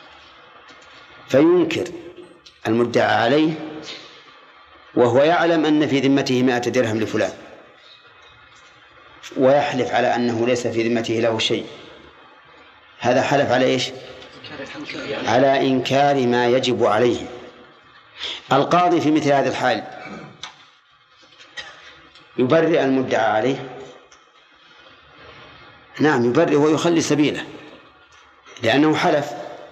فينكر المدعى عليه وهو يعلم أن في ذمته 100 درهم لفلان، ويحلف على أنه ليس في ذمته له شيء، هذا حلف على إيش؟ على إنكار ما يجب عليه. القاضي في مثل هذه الحال يبرئ المدعى عليه؟ نعم يبرئ ويخلي سبيله لأنه حلف.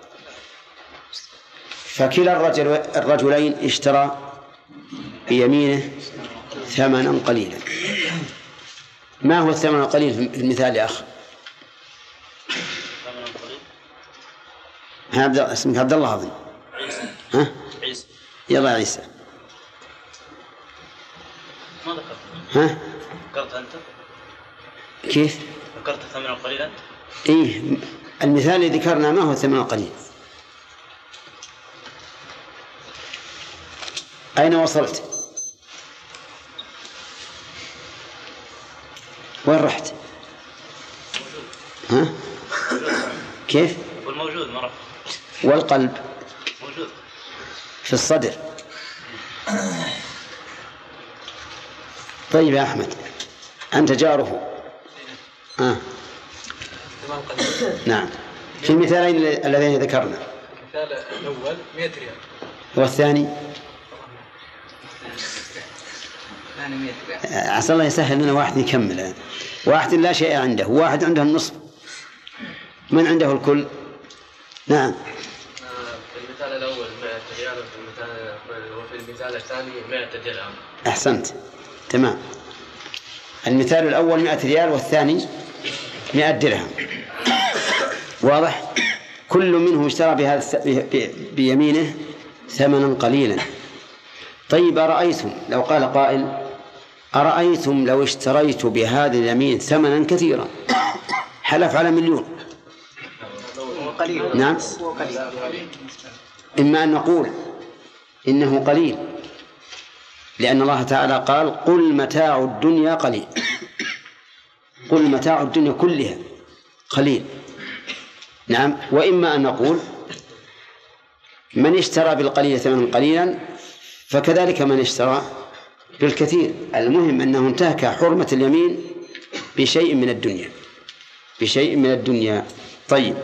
فكلا الرجلين اشترى بيمينه ثمنا قليلا. ما هو الثمن القليل في المثال يا أخ؟ اسمك عبد الله أظن. ها؟ عيسى. يلا يا عيسى. ما ذكرت. ها؟ ذكرت أنت؟ كيف؟ ذكرت ثمنا قليلا؟ إيه المثال الذي ذكرنا ما هو الثمن القليل؟ أين وصلت؟ وين رحت؟ ها؟ كيف؟ والموجود مرة. والقلب موجود في الصدر. طيب يا أحمد أنت جاره. نعم في المثالين الذين ذكرنا. المثال الأول 100 ريال والثاني عسى الله يسهل لنا واحد يكمل. واحد لا شيء عنده وواحد عنده النصف. من عنده الكل؟ نعم. في المثال الأول 100 ريال وفي المثال الثاني 100 درهم. أحسنت تمام. المثال الأول 100 ريال والثاني 100 درهم. واضح؟ كل منهم اشترى بيمينه ثمنا قليلا. طيب أرأيتم لو قال قائل أرأيتم لو اشتريت بهذا اليمين ثمنا كثيرا، حلف على 1,000,000. نعم. إما أن نقول إنه قليل لأن الله تعالى قال قل متاع الدنيا قليل، قل متاع الدنيا كلها قليل. نعم. وإما أن نقول من اشترى بالقليل ثمنا قليلا فكذلك من اشترى بالكثير. المهم أنه انتهك حرمة اليمين بشيء من الدنيا، بشيء من الدنيا. طيب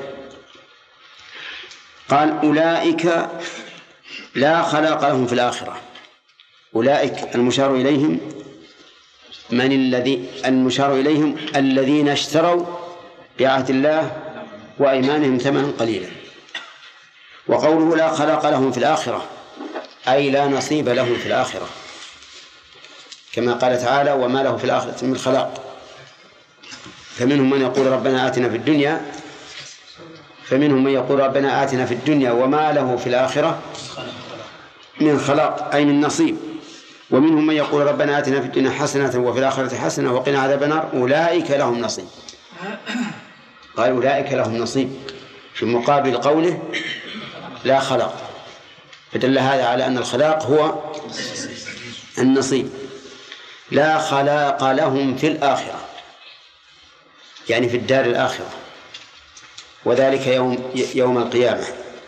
قال أولئك لا خلاق لهم في الآخرة. أولئك المشار إليهم من المشار إليهم الذين اشتروا بعهد الله وأيمانهم ثمنا قليلا. وقوله لا خلاق لهم في الآخرة أي لا نصيب لهم في الآخرة، كما قال تعالى وما له في الآخرة من خلاق. فمنهم من يقول ربنا آتنا في الدنيا، فمنهم من يقول ربنا آتنا في الدنيا وما له في الآخرة من خلاق أي من نصيب. ومنهم من يقول ربنا آتنا في الدنيا حسنة وفي الآخرة حسنة وقنا عذاب النار أولئك لهم نصيب. قال أولئك لهم نصيب في مقابل قوله لا خلاق، فدل هذا على أن الخلاق هو النصيب. لا خلاق لهم في الآخرة يعني في الدار الآخرة، وذلك يوم القيامة.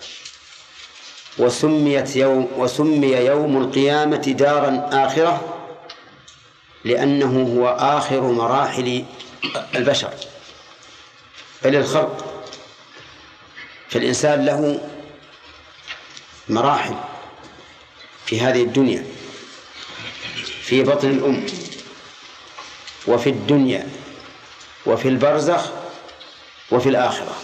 وسمي يوم القيامة دارا آخرة لأنه هو آخر مراحل البشر بل الخلق. فالإنسان له مراحل في هذه الدنيا، في بطن الأم وفي الدنيا وفي البرزخ وفي الآخرة.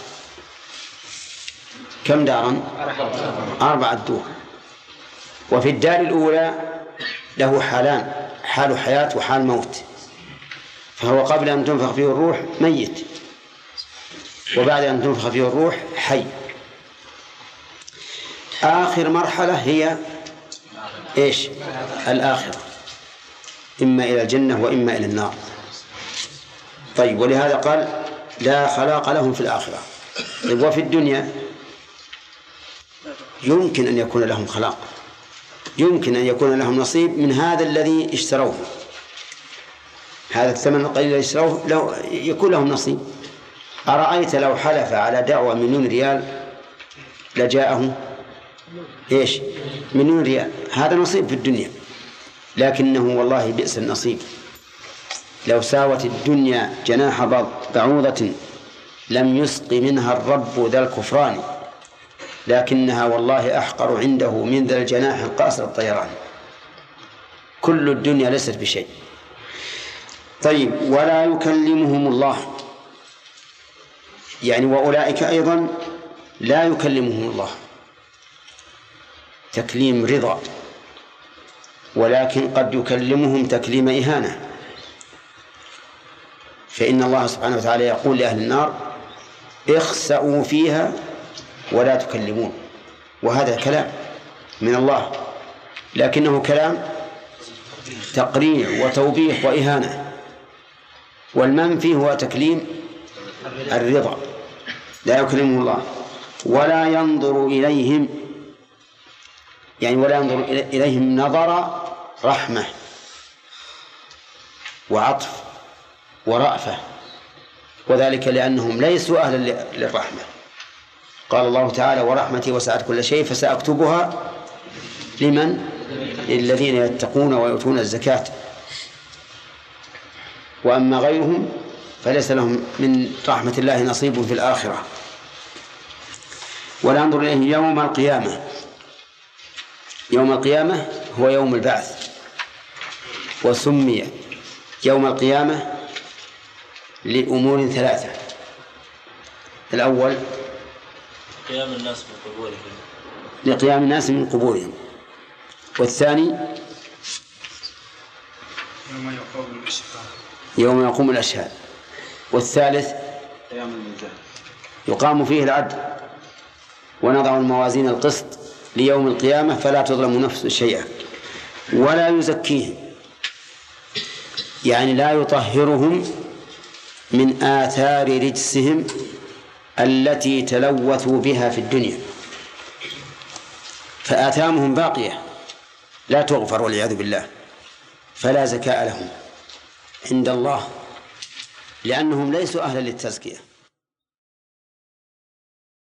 كم دارا؟ 4 دور. وفي الدار الأولى له حالان، حال حياة وحال موت، فهو قبل أن تنفخ فيه الروح ميت، وبعد أن تنفخ فيه الروح حي. آخر مرحلة هي إيش؟ الآخرة، إما إلى الجنة وإما إلى النار. طيب ولهذا قال لا خلاق لهم في الآخرة. وفي الدنيا يمكن أن يكون لهم خلاق، يمكن أن يكون لهم نصيب من هذا الذي اشتروه، هذا الثمن القليل الذي اشتروه يكون لهم نصيب. أرأيت لو حلف على دعوة 1,000,000 ريال لجاءه إيش؟ مليون ريال، هذا نصيب في الدنيا، لكنه والله بئس النصيب. لو ساوت الدنيا جناح بعوضة لم يسق منها الرب ذا الكفران، لكنها والله أحقر عنده من ذا الجناح القاصر الطيران. كل الدنيا ليست بشيء. طيب، ولا يكلمهم الله، يعني وأولئك أيضا لا يكلمهم الله تكليم رضا، ولكن قد يكلمهم تكليم إهانة. فإن الله سبحانه وتعالى يقول لأهل النار: اخسأوا فيها ولا تكلمون، وهذا كلام من الله، لكنه كلام تقريع وتوبيخ وإهانة. والمنفي هو تكليم الرضا. لا يكلمهم الله ولا ينظر إليهم، يعني ولا ينظر إليهم نظر رحمة وعطف ورأفة، وذلك لأنهم ليسوا أهلا للرحمة. قال الله تعالى: ورحمتي وسعت كل شيء فسأكتبها لمن؟ للذين يتقون ويؤتون الزكاة، وأما غيرهم فليس لهم من رحمة الله نصيب في الآخرة. ولا ينظر إليه يوم القيامة. يوم القيامة هو يوم البعث، وسمي يوم القيامة لأمور ثلاثة: الأول قيام الناس من قبورهم، لقيام الناس من قبورهم، والثاني يوم يقوم الأشهاد، والثالث يقام فيه العدل ونضع الموازين القسط ليوم القيامة فلا تظلم نفس شيئا ولا يزكيهم، يعني لا يطهرهم من آثار رجسهم التي تلوثوا بها في الدنيا، فآثامهم باقية لا تغفر والعياذ بالله، فلا زكاء لهم عند الله لأنهم ليسوا أهلا للتزكية.